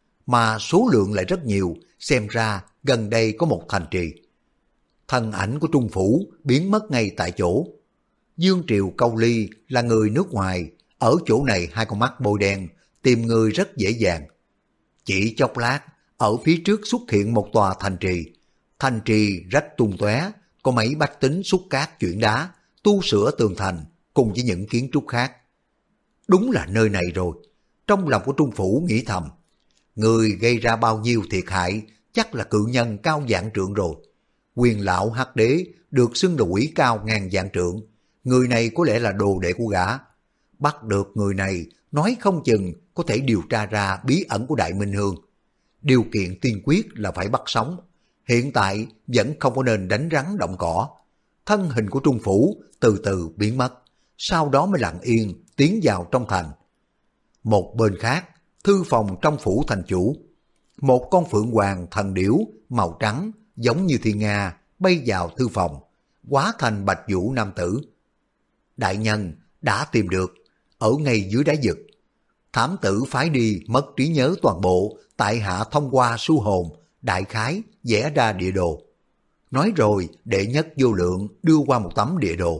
Mà số lượng lại rất nhiều, xem ra gần đây có một thành trì. Thân ảnh của Trung Phủ biến mất ngay tại chỗ. Dương Triều Câu Ly là người nước ngoài, ở chỗ này hai con mắt bôi đen, tìm người rất dễ dàng. Chỉ chốc lát, ở phía trước xuất hiện một tòa thành trì. Thành trì rách tung tóe, có mấy bách tính xúc cát chuyển đá, tu sửa tường thành, cùng với những kiến trúc khác. Đúng là nơi này rồi. Trong lòng của Trung Phủ nghĩ thầm, người gây ra bao nhiêu thiệt hại chắc là cự nhân cao vạn trượng rồi. Quyền lão Hắc Đế được xưng là quỷ cao ngàn vạn trượng, người này có lẽ là đồ đệ của gã. Bắt được người này, nói không chừng có thể điều tra ra bí ẩn của Đại Minh Hương. Điều kiện tiên quyết là phải bắt sống. Hiện tại vẫn không có nên đánh rắn động cỏ. Thân hình của Trung Phủ từ từ biến mất, sau đó mới lặng yên tiến vào trong thành. Một bên khác, thư phòng trong phủ thành chủ. Một con phượng hoàng thần điểu màu trắng giống như thiên nga bay vào thư phòng, hóa thành Bạch Vũ nam tử. Đại nhân đã tìm được, ở ngay dưới đá vực. Thám tử phái đi mất trí nhớ toàn bộ, tại hạ thông qua su hồn, đại khái vẽ ra địa đồ. Nói rồi đệ nhất vô lượng đưa qua một tấm địa đồ.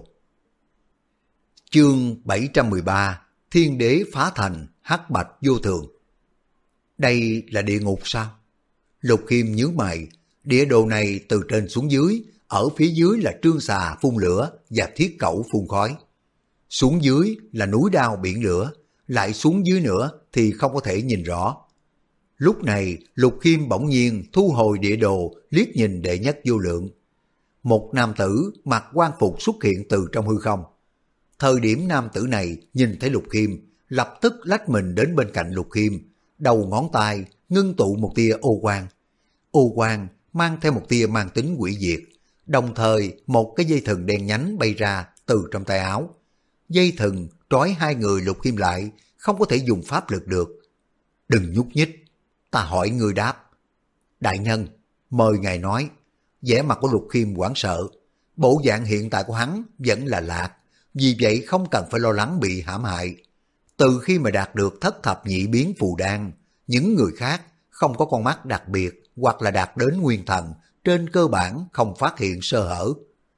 Chương 713 Thiên đế phá thành, hắc bạch vô thường. Đây là địa ngục sao? Lục Khiêm nhướng mày, địa đồ này từ trên xuống dưới, ở phía dưới là trương xà phun lửa và thiết cẩu phun khói. Xuống dưới là núi đao biển lửa, lại xuống dưới nữa thì không có thể nhìn rõ. Lúc này Lục Khiêm bỗng nhiên thu hồi địa đồ, liếc nhìn đệ nhất vô lượng. Một nam tử mặc quan phục xuất hiện từ trong hư không. Thời điểm nam tử này nhìn thấy Lục Khiêm, lập tức lách mình đến bên cạnh Lục Khiêm, đầu ngón tay ngưng tụ một tia ô quang. Ô quang mang theo một tia mang tính quỷ diệt, đồng thời một cái dây thừng đen nhánh bay ra từ trong tay áo. Dây thừng trói hai người Lục Khiêm lại, không có thể dùng pháp lực được. Đừng nhúc nhích, ta hỏi người đáp. Đại nhân, mời ngài nói. Vẻ mặt của Lục Khiêm hoảng sợ, bộ dạng hiện tại của hắn vẫn là lạc, vì vậy không cần phải lo lắng bị hãm hại. Từ khi mà đạt được thất thập nhị biến phù đan, những người khác không có con mắt đặc biệt hoặc là đạt đến nguyên thần, trên cơ bản không phát hiện sơ hở.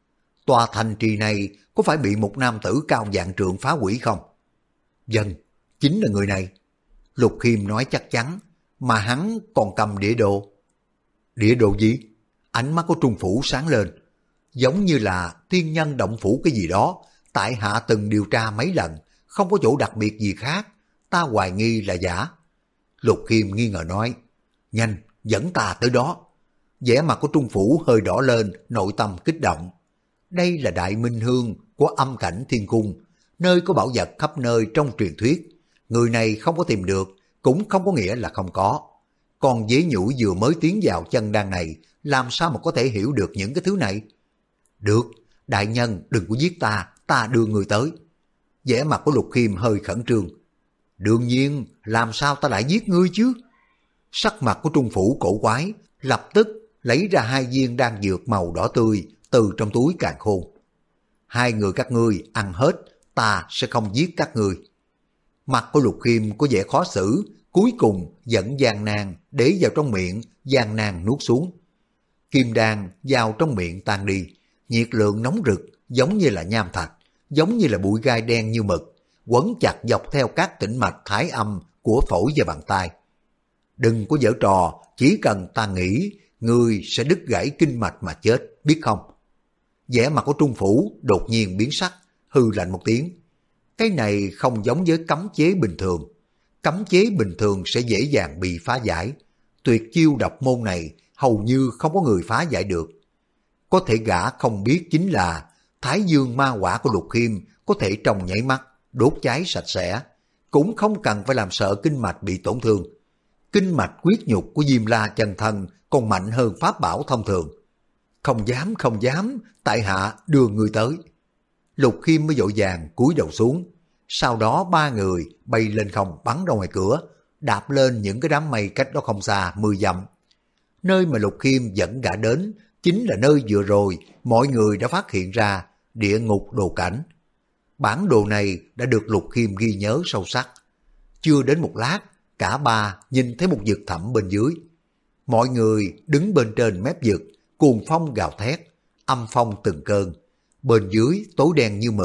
Tòa thành trì này có phải bị một nam tử cao vạn trượng phá hủy không? Dân, chính là người này. Lục Khiêm nói chắc chắn, mà hắn còn cầm địa đồ. Địa đồ gì? Ánh mắt của Trung Phủ sáng lên, giống như là thiên nhân động phủ cái gì đó. Tại hạ từng điều tra mấy lần, không có chỗ đặc biệt gì khác, ta hoài nghi là giả. Lục Khiêm nghi ngờ nói, nhanh, dẫn ta tới đó. Vẻ mặt của Trung Phủ hơi đỏ lên, nội tâm kích động. Đây là Đại Minh Hương của âm cảnh thiên cung, nơi có bảo vật khắp nơi trong truyền thuyết. Người này không có tìm được, cũng không có nghĩa là không có. Còn dế nhũi vừa mới tiến vào chân đan này, làm sao mà có thể hiểu được những cái thứ này? Được, đại nhân đừng có giết ta, ta đưa người tới. Vẻ mặt của Lục Khiêm hơi khẩn trương. Đương nhiên, làm sao ta lại giết ngươi chứ? Sắc mặt của Trung Phủ cổ quái, lập tức lấy ra hai viên đan dược màu đỏ tươi từ trong túi càn khôn. Hai người các ngươi ăn hết, ta sẽ không giết các ngươi. Mặt của Lục Khiêm có vẻ khó xử, cuối cùng vẫn gian nan để vào trong miệng, gian nan nuốt xuống. Kim đan vào trong miệng tan đi, nhiệt lượng nóng rực giống như là nham thạch, giống như là bụi gai đen như mực, quấn chặt dọc theo các tĩnh mạch thái âm của phổi và bàn tay. Đừng có giở trò, chỉ cần ta nghĩ, ngươi sẽ đứt gãy kinh mạch mà chết, biết không? Vẻ mặt của Trung Phủ đột nhiên biến sắc, hư lạnh một tiếng. Cái này không giống với cấm chế bình thường. Cấm chế bình thường sẽ dễ dàng bị phá giải. Tuyệt chiêu độc môn này hầu như không có người phá giải được. Có thể gã không biết chính là Thái Dương ma quả của Lục Khiêm có thể trong nháy mắt đốt cháy sạch sẽ, cũng không cần phải làm sợ kinh mạch bị tổn thương. Kinh mạch quyết nhục của Diêm La chân thân còn mạnh hơn pháp bảo thông thường. Không dám, tại hạ đưa người tới. Lục Khiêm mới vội vàng cúi đầu xuống. Sau đó ba người bay lên không bắn ra ngoài cửa, đạp lên những cái đám mây cách đó không xa 10 dặm. Nơi mà Lục Khiêm dẫn gã đến chính là nơi vừa rồi mọi người đã phát hiện ra địa ngục đồ cảnh. Bản đồ này đã được Lục Khiêm ghi nhớ sâu sắc. Chưa đến một lát, cả ba nhìn thấy một vực thẳm bên dưới. Mọi người đứng bên trên mép vực, cuồng phong gào thét, âm phong từng cơn. Bên dưới tối đen như mực,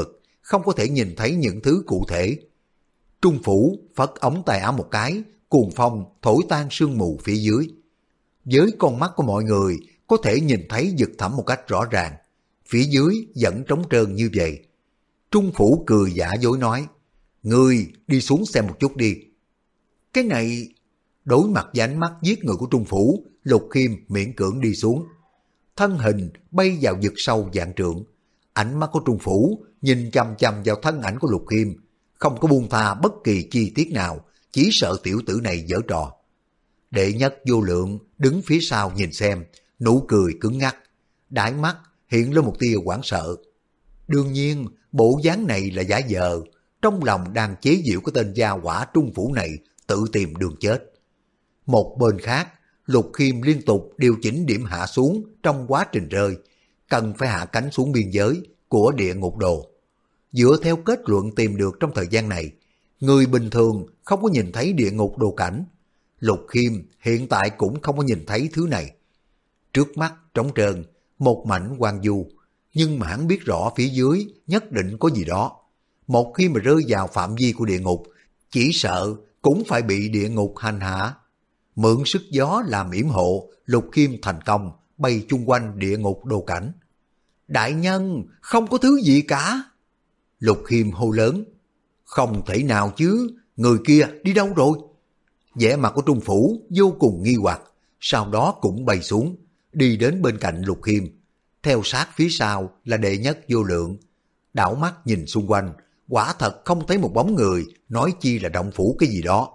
không có thể nhìn thấy những thứ cụ thể. Trung Phủ phất ống tay áo một cái, cuồng phong thổi tan sương mù phía dưới. Với con mắt của mọi người có thể nhìn thấy vực thẳm một cách rõ ràng, phía dưới vẫn trống trơn như vậy. Trung Phủ cười giả dối nói, ngươi đi xuống xem một chút đi. Cái này, đối mặt với ánh mắt giết người của Trung Phủ, Lục Khiêm miễn cưỡng đi xuống. Thân hình bay vào vực sâu vạn trượng, ánh mắt của Trung Phủ nhìn chằm chằm vào thân ảnh của Lục Khiêm, không có buông tha bất kỳ chi tiết nào, chỉ sợ tiểu tử này giở trò. Đệ Nhất Vô Lượng đứng phía sau nhìn xem, nụ cười cứng ngắc, đáy mắt hiện lên một tia hoảng sợ. Đương nhiên, bộ dáng này là giả vờ, trong lòng đang chế giễu cái tên gia hỏa Trung Phủ này tự tìm đường chết. Một bên khác, Lục Khiêm liên tục điều chỉnh điểm hạ xuống trong quá trình rơi, cần phải hạ cánh xuống biên giới của địa ngục đồ. Dựa theo kết luận tìm được trong thời gian này, người bình thường không có nhìn thấy địa ngục đồ cảnh. Lục Khiêm hiện tại cũng không có nhìn thấy thứ này. Trước mắt trống trơn, một mảnh hoang vu, nhưng mà hắn biết rõ phía dưới nhất định có gì đó. Một khi mà rơi vào phạm vi của địa ngục, chỉ sợ cũng phải bị địa ngục hành hạ. Mượn sức gió làm yểm hộ, Lục Khiêm thành công bay chung quanh địa ngục đồ cảnh. Đại nhân, không có thứ gì cả. Lục Khiêm hô lớn. Không thể nào chứ, người kia đi đâu rồi? Vẻ mặt của Trung Phủ vô cùng nghi hoặc, sau đó cũng bay xuống, đi đến bên cạnh Lục Khiêm. Theo sát phía sau là Đệ Nhất Vô Lượng. Đảo mắt nhìn xung quanh, quả thật không thấy một bóng người, nói chi là động phủ cái gì đó.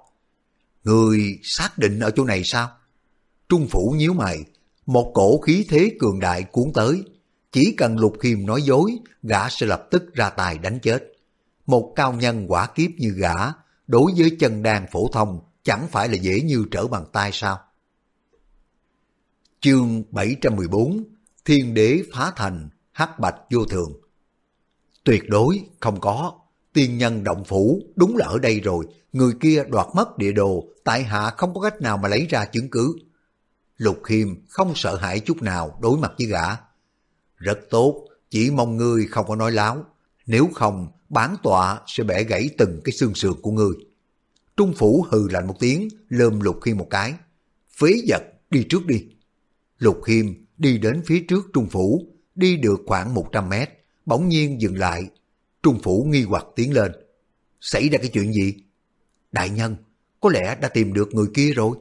Người xác định ở chỗ này sao? Trung Phủ nhíu mày, một cổ khí thế cường đại cuốn tới. Chỉ cần Lục Khiêm nói dối, gã sẽ lập tức ra tài đánh chết. Một cao nhân quả kiếp như gã, đối với chân đan phổ thông, chẳng phải là dễ như trở bàn tay sao? Chương 714, Thiên Đế Phá Thành, Hắc Bạch Vô Thường. Tuyệt đối không có, tiên nhân động phủ đúng là ở đây rồi, người kia đoạt mất địa đồ, tại hạ không có cách nào mà lấy ra chứng cứ. Lục Khiêm không sợ hãi chút nào đối mặt với gã. Rất tốt, chỉ mong ngươi không có nói láo, nếu không bản tọa sẽ bẻ gãy từng cái xương sườn của ngươi. Trung Phủ hừ lạnh một tiếng, lườm Lục Khiêm một cái. Phế vật, đi trước đi. Lục Khiêm đi đến phía trước Trung Phủ, đi được khoảng 100 mét, bỗng nhiên dừng lại. Trung Phủ nghi hoặc tiến lên. Xảy ra cái chuyện gì? Đại nhân, có lẽ đã tìm được người kia rồi.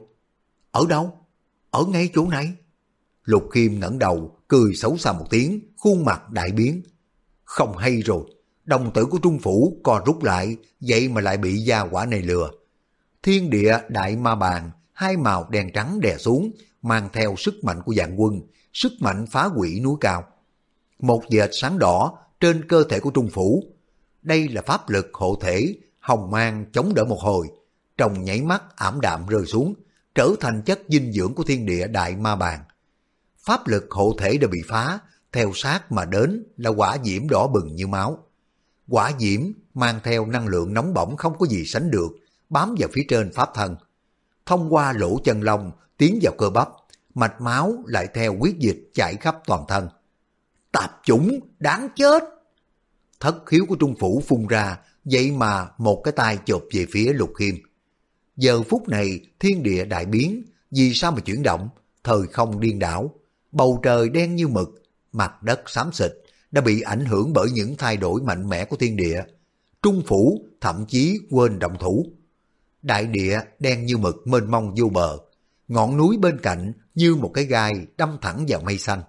Ở đâu? Ở ngay chỗ này. Lục Khiêm ngẩng đầu, cười xấu xa một tiếng, khuôn mặt đại biến. Không hay rồi, đồng tử của Trung Phủ co rút lại, vậy mà lại bị gia hỏa này lừa. Thiên địa đại ma bàn, hai màu đen trắng đè xuống, mang theo sức mạnh của vạn quân, sức mạnh phá hủy núi cao. Một vệt sáng đỏ trên cơ thể của Trung Phủ. Đây là pháp lực hộ thể, hồng mang chống đỡ một hồi, trong nháy mắt ảm đạm rơi xuống, trở thành chất dinh dưỡng của thiên địa đại ma bàn. Pháp lực hộ thể đã bị phá, theo sát mà đến là hỏa diễm đỏ bừng như máu. Hỏa diễm mang theo năng lượng nóng bỏng không có gì sánh được, bám vào phía trên pháp thân. Thông qua lỗ chân lông tiến vào cơ bắp, mạch máu lại theo huyết dịch chảy khắp toàn thân. Tạp chủng, đáng chết! Thất khiếu của Trung Phủ phun ra, vậy mà một cái tay chộp về phía Lục Khiêm. Giờ phút này thiên địa đại biến, vì sao mà chuyển động, thời không điên đảo, bầu trời đen như mực, mặt đất xám xịt, đã bị ảnh hưởng bởi những thay đổi mạnh mẽ của thiên địa. Trung Phủ thậm chí quên động thủ. Đại địa đen như mực mênh mông vô bờ, ngọn núi bên cạnh như một cái gai đâm thẳng vào mây xanh.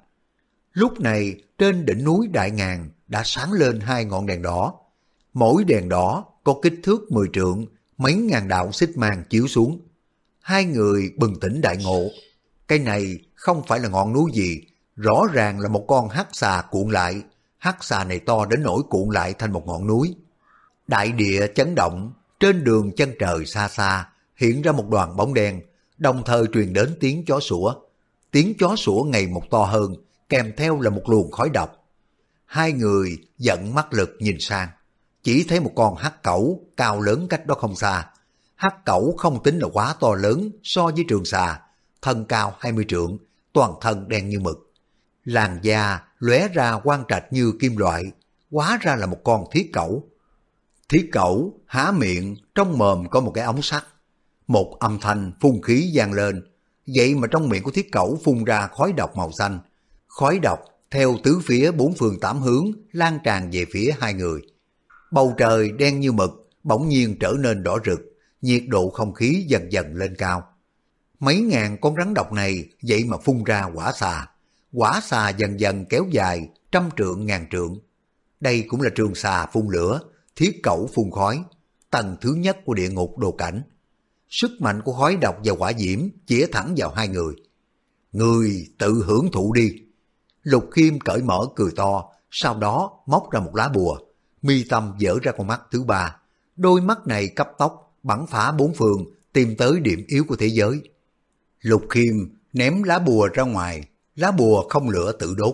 Lúc này trên đỉnh núi Đại Ngàn đã sáng lên hai ngọn đèn đỏ. Mỗi đèn đỏ có kích thước 10 trượng, mấy ngàn đạo xích mang chiếu xuống. Hai người bừng tỉnh đại ngộ. Cái này không phải là ngọn núi gì, rõ ràng là một con hắc xà cuộn lại. Hắc xà này to đến nỗi cuộn lại thành một ngọn núi. Đại địa chấn động, trên đường chân trời xa xa hiện ra một đoàn bóng đen, đồng thời truyền đến tiếng chó sủa. Tiếng chó sủa ngày một to hơn, kèm theo là một luồng khói độc. Hai người giận mắt lực nhìn sang, chỉ thấy một con hắc cẩu cao lớn cách đó không xa. Hắc cẩu không tính là quá to lớn so với trường xà, thân cao 20 trượng, toàn thân đen như mực. Làn da lóe ra quang trạch như kim loại, hóa ra là một con thiết cẩu. Thiết cẩu há miệng, trong mồm có một cái ống sắt. Một âm thanh phun khí vang lên, vậy mà trong miệng của thiết cẩu phun ra khói độc màu xanh. Khói độc theo tứ phía bốn phương tám hướng lan tràn về phía hai người. Bầu trời đen như mực, bỗng nhiên trở nên đỏ rực, nhiệt độ không khí dần dần lên cao. Mấy ngàn con rắn độc này vậy mà phun ra hỏa xà dần dần kéo dài trăm trượng ngàn trượng. Đây cũng là trường xà phun lửa, thiết cẩu phun khói, tầng thứ nhất của địa ngục đồ cảnh. Sức mạnh của khói độc và hỏa diễm chĩa thẳng vào hai người. Người tự hưởng thụ đi. Lục Khiêm cởi mở cười to, sau đó móc ra một lá bùa, mi tâm dở ra con mắt thứ ba. Đôi mắt này cấp tốc bắn phá bốn phương, tìm tới điểm yếu của thế giới. Lục Khiêm ném lá bùa ra ngoài, lá bùa không lửa tự đốt.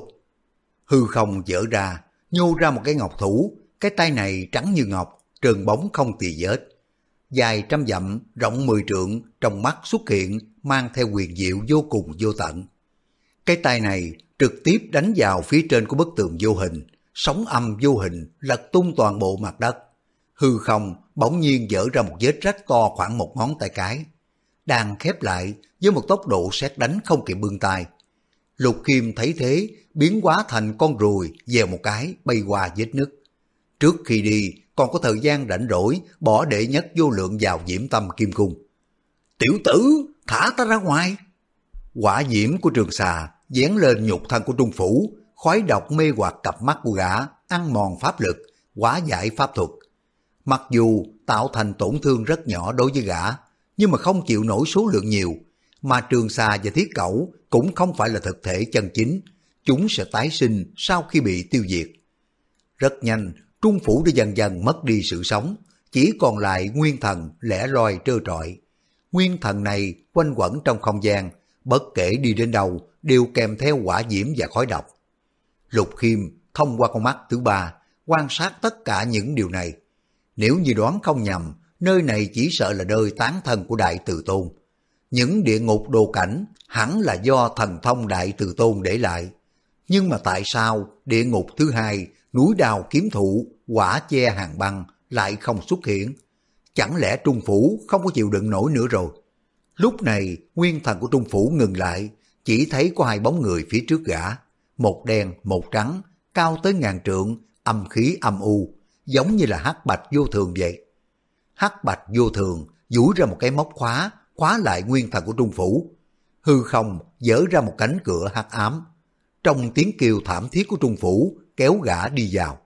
Hư không dở ra, nhô ra một cái ngọc thủ, cái tay này trắng như ngọc, trơn bóng không tì vết. Dài trăm dặm, rộng 10 trượng, trong mắt xuất hiện, mang theo quyền diệu vô cùng vô tận. Cái tay này trực tiếp đánh vào phía trên của bức tường vô hình, sóng âm vô hình lật tung toàn bộ mặt đất. Hư không bỗng nhiên dở ra một vết rách to khoảng một ngón tay cái, đang khép lại với một tốc độ sét đánh không kịp bươn tay. Lục Khiêm thấy thế, biến hóa thành con ruồi, vèo một cái bay qua vết nứt. Trước khi đi, còn có thời gian rảnh rỗi bỏ đệ nhất vô lượng vào diễm tâm kim cung. Tiểu tử, thả ta ra ngoài. Hỏa diễm của trường xà dán lên nhục thân của Trung Phủ, khói độc mê hoặc cặp mắt của gã, ăn mòn pháp lực, hóa giải pháp thuật. Mặc dù tạo thành tổn thương rất nhỏ đối với gã, nhưng mà không chịu nổi số lượng nhiều, mà trường xà và thiết cẩu cũng không phải là thực thể chân chính, chúng sẽ tái sinh sau khi bị tiêu diệt. Rất nhanh, Trung Phủ đã dần dần mất đi sự sống, chỉ còn lại nguyên thần lẻ loi trơ trọi. Nguyên thần này quanh quẩn trong không gian, bất kể đi đến đâu đều kèm theo hỏa diễm và khói độc. Lục Khiêm thông qua con mắt thứ ba quan sát tất cả những điều này. Nếu như đoán không nhầm, nơi này chỉ sợ là nơi tán thân của Đại Từ Tôn. Những địa ngục đồ cảnh hẳn là do thần thông Đại Từ Tôn để lại. Nhưng mà tại sao địa ngục thứ hai, núi đào kiếm thụ, hỏa che hàng băng lại không xuất hiện? Chẳng lẽ Trung Phủ không có chịu đựng nổi nữa rồi? Lúc này nguyên thần của Trung Phủ ngừng lại, chỉ thấy có hai bóng người phía trước gã, một đen một trắng, cao tới ngàn trượng, âm khí âm u, giống như là hắc bạch vô thường vậy. Hắc bạch vô thường duỗi ra một cái móc khóa lại nguyên thần của Trung Phủ. Hư không dở ra một cánh cửa hắc ám. Trong tiếng kêu thảm thiết của Trung Phủ kéo gã đi vào.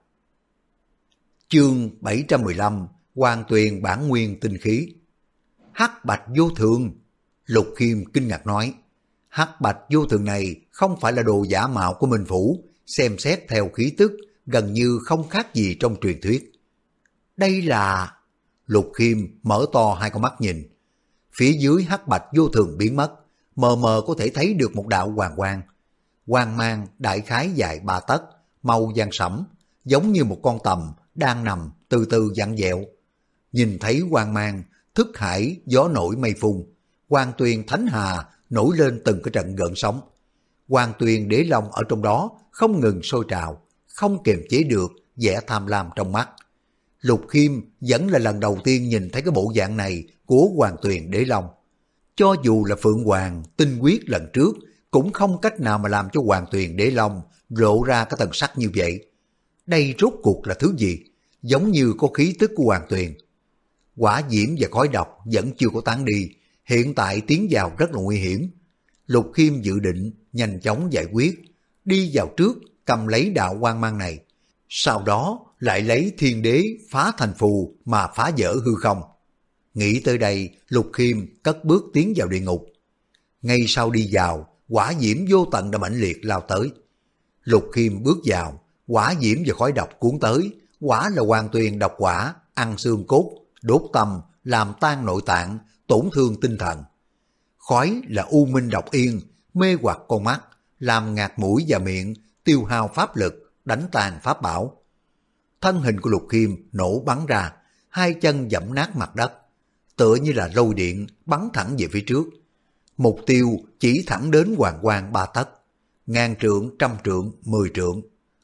Chương 715, Hoàn Tuyền bản nguyên tinh khí. Hắc bạch vô thường. Lục Khiêm kinh ngạc nói, hắc bạch vô thường này không phải là đồ giả mạo của Minh Phủ, xem xét theo khí tức gần như không khác gì trong truyền thuyết. Đây là... Lục Khiêm mở to hai con mắt nhìn. Phía dưới hắc bạch vô thường biến mất, mờ mờ có thể thấy được một đạo hoàng quang. Quang mang đại khái dài 3 tấc, màu vàng sẫm, giống như một con tầm đang nằm từ từ vặn vẹo. Nhìn thấy quang mang, thức hải gió nổi mây phun, Hoàn Tuyền Thánh Hà nổi lên từng cái trận gợn sóng. Hoàn Tuyền Đế Long ở trong đó không ngừng sôi trào, không kiềm chế được vẻ tham lam trong mắt. Lục Khiêm vẫn là lần đầu tiên nhìn thấy cái bộ dạng này của Hoàn Tuyền Đế Long. Cho dù là Phượng Hoàng tinh quyết lần trước, cũng không cách nào mà làm cho Hoàn Tuyền Đế Long lộ ra cái thần sắc như vậy. Đây rốt cuộc là thứ gì? Giống như có khí tức của Hoàn Tuyền. Hỏa diễm và khói độc vẫn chưa có tán đi, hiện tại tiến vào rất là nguy hiểm. Lục Khiêm dự định nhanh chóng giải quyết, đi vào trước cầm lấy đạo quang mang này, sau đó lại lấy thiên đế phá thành phù mà phá vỡ hư không. Nghĩ tới đây, Lục Khiêm cất bước tiến vào địa ngục. Ngay sau đi vào, hỏa diễm vô tận đã mãnh liệt lao tới. Lục Khiêm bước vào, hỏa diễm và khói độc cuốn tới, quả là Hoàn Tuyền độc hỏa, ăn xương cốt, đốt tâm, làm tan nội tạng, tổn thương tinh thần. Khói là u minh độc yên, mê hoặc con mắt, làm ngạt mũi và miệng, tiêu hao pháp lực, đánh tàn pháp bảo. Thân hình của Lục Khiêm nổ bắn ra, hai chân dẫm nát mặt đất, tựa như là lôi điện bắn thẳng về phía trước. Mục tiêu chỉ thẳng đến hoàng quang 3 tấc, ngàn trượng, trăm trượng, 10 trượng.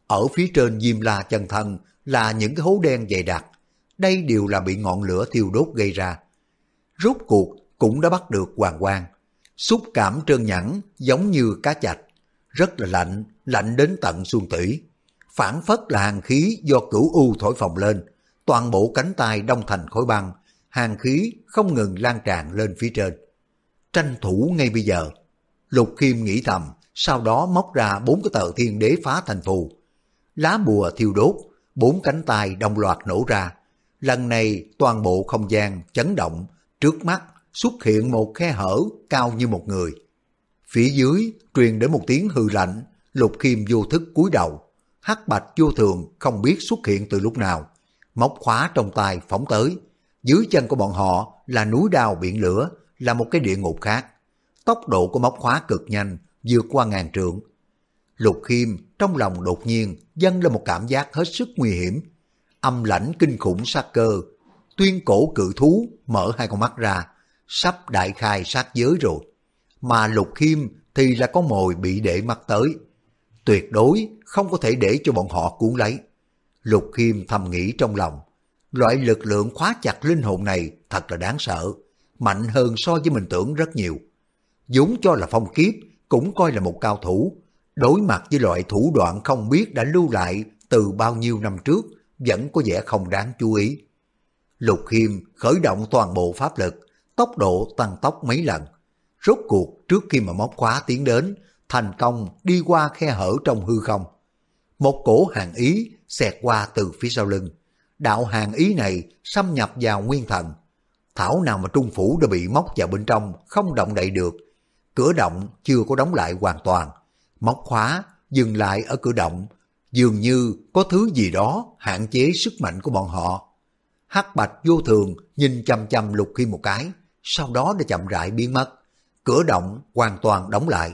Ở phía trên Diêm La chân thân là những cái hố đen dày đặc, đây đều là bị ngọn lửa thiêu đốt gây ra. Rốt cuộc cũng đã bắt được Hoàng Quang, xúc cảm trơn nhẵn giống như cá chạch, rất là lạnh, lạnh đến tận xương tủy. Phản phất là hàn khí do cửu u thổi phồng lên, toàn bộ cánh tay đông thành khối băng, hàn khí không ngừng lan tràn lên phía trên. Tranh thủ ngay bây giờ, Lục Khiêm nghĩ thầm, sau đó móc ra 4 cái tờ thiên đế phá thành phù. Lá bùa thiêu đốt, 4 cánh tay đồng loạt nổ ra. Lần này toàn bộ không gian chấn động, trước mắt xuất hiện một khe hở cao như một người. Phía dưới truyền đến một tiếng hư lạnh, Lục Khiêm vô thức cúi đầu. Hắc Bạch Vô Thường không biết xuất hiện từ lúc nào, móc khóa trong tay phóng tới. Dưới chân của bọn họ là núi đao biển lửa, là một cái địa ngục khác. Tốc độ của móc khóa cực nhanh, vượt qua ngàn trượng. Lục Khiêm trong lòng đột nhiên dâng lên một cảm giác hết sức nguy hiểm. Âm lãnh kinh khủng sát cơ, tuyên cổ cự thú mở hai con mắt ra, sắp đại khai sát giới rồi. Mà Lục Khiêm thì là có mồi bị để mắt tới. Tuyệt đối không có thể để cho bọn họ cuốn lấy. Lục Khiêm thầm nghĩ trong lòng, loại lực lượng khóa chặt linh hồn này thật là đáng sợ, mạnh hơn so với mình tưởng rất nhiều. vốn cho là Phong Kiếp cũng coi là một cao thủ, đối mặt với loại thủ đoạn không biết đã lưu lại từ bao nhiêu năm trước, vẫn có vẻ không đáng chú ý. Lục Khiêm khởi động toàn bộ pháp lực, tốc độ tăng tốc mấy lần. Rốt cuộc trước khi mà móc khóa tiến đến, thành công đi qua khe hở trong hư không. Một cổ hàn ý xẹt qua từ phía sau lưng. Đạo hàn ý này xâm nhập vào nguyên thần. Thảo nào mà trung phủ đã bị móc vào bên trong, không động đậy được. Cửa động chưa có đóng lại hoàn toàn. Móc khóa dừng lại ở cửa động, dường như có thứ gì đó hạn chế sức mạnh của bọn họ. Hắc Bạch Vô Thường nhìn chăm chăm Lục Khiêm một cái, sau đó đã chậm rãi biến mất. Cửa động hoàn toàn đóng lại.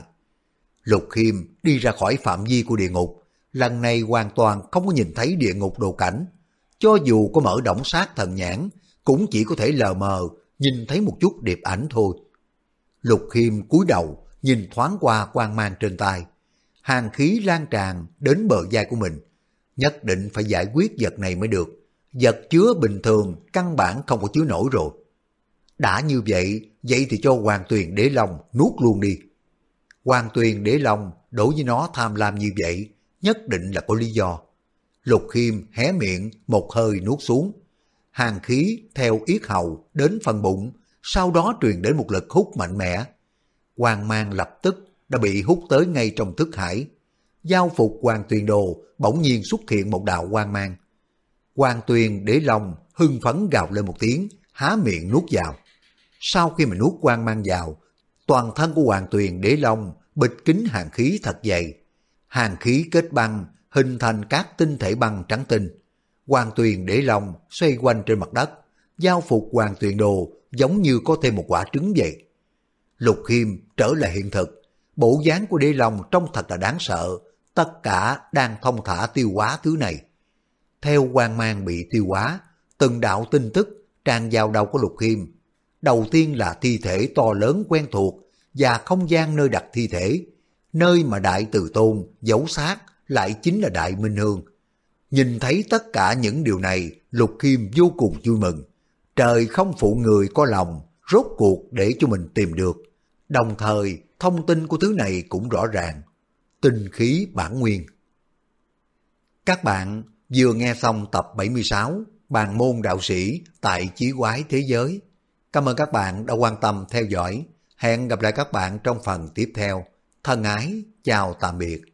Lục Khiêm đi ra khỏi phạm vi của địa ngục, lần này hoàn toàn không có nhìn thấy địa ngục đồ cảnh. Cho dù có mở động sát thần nhãn, cũng chỉ có thể lờ mờ nhìn thấy một chút điệp ảnh thôi. Lục Khiêm cúi đầu nhìn thoáng qua quang mang trên tay, hàn khí lan tràn đến bờ vai của mình. Nhất định phải giải quyết vật này mới được. Vật chứa bình thường căn bản không có chứa nổi rồi. Đã như vậy, vậy thì cho Hoàng Tuyền Đế Long nuốt luôn đi. Hoàng Tuyền Đế Long đối với nó tham lam như vậy, nhất định là có lý do. Lục Khiêm hé miệng một hơi nuốt xuống. Hàn khí theo yết hầu đến phần bụng, sau đó truyền đến một lực hút mạnh mẽ. Quang mang lập tức đã bị hút tới ngay trong thức hải. Giao phục Hoàng Tuyền Đồ bỗng nhiên xuất hiện một đạo quang mang. Hoàng Tuyền Đế Long hưng phấn gào lên một tiếng, há miệng nuốt vào. Sau khi mà nuốt quang mang vào, toàn thân của Hoàng Tuyền Đế Long bịt kín hàn khí thật dày. Hàn khí kết băng, hình thành các tinh thể băng trắng tinh. Hoàng Tuyền Đế Long xoay quanh trên mặt đất, giao phục Hoàng Tuyền Đồ giống như có thêm một quả trứng vậy. Lục Khiêm trở lại hiện thực, bộ dáng của Đế Long trông thật là đáng sợ, tất cả đang thông thả tiêu hóa thứ này. Theo quang mang bị tiêu hóa, từng đạo tin tức tràn vào đầu của Lục Khiêm. Đầu tiên là thi thể to lớn quen thuộc và không gian nơi đặt thi thể, nơi mà Đại Từ Tôn giấu xác lại chính là Đại Minh Hương. Nhìn thấy tất cả những điều này, Lục Khiêm vô cùng vui mừng. Trời không phụ người có lòng, rốt cuộc để cho mình tìm được. Đồng thời, thông tin của thứ này cũng rõ ràng. Tinh khí bản nguyên. Các bạn vừa nghe xong tập 76 Bàn môn đạo sĩ tại Chí Quái Thế Giới. Cảm ơn các bạn đã quan tâm theo dõi. Hẹn gặp lại các bạn trong phần tiếp theo. Thân ái, chào tạm biệt.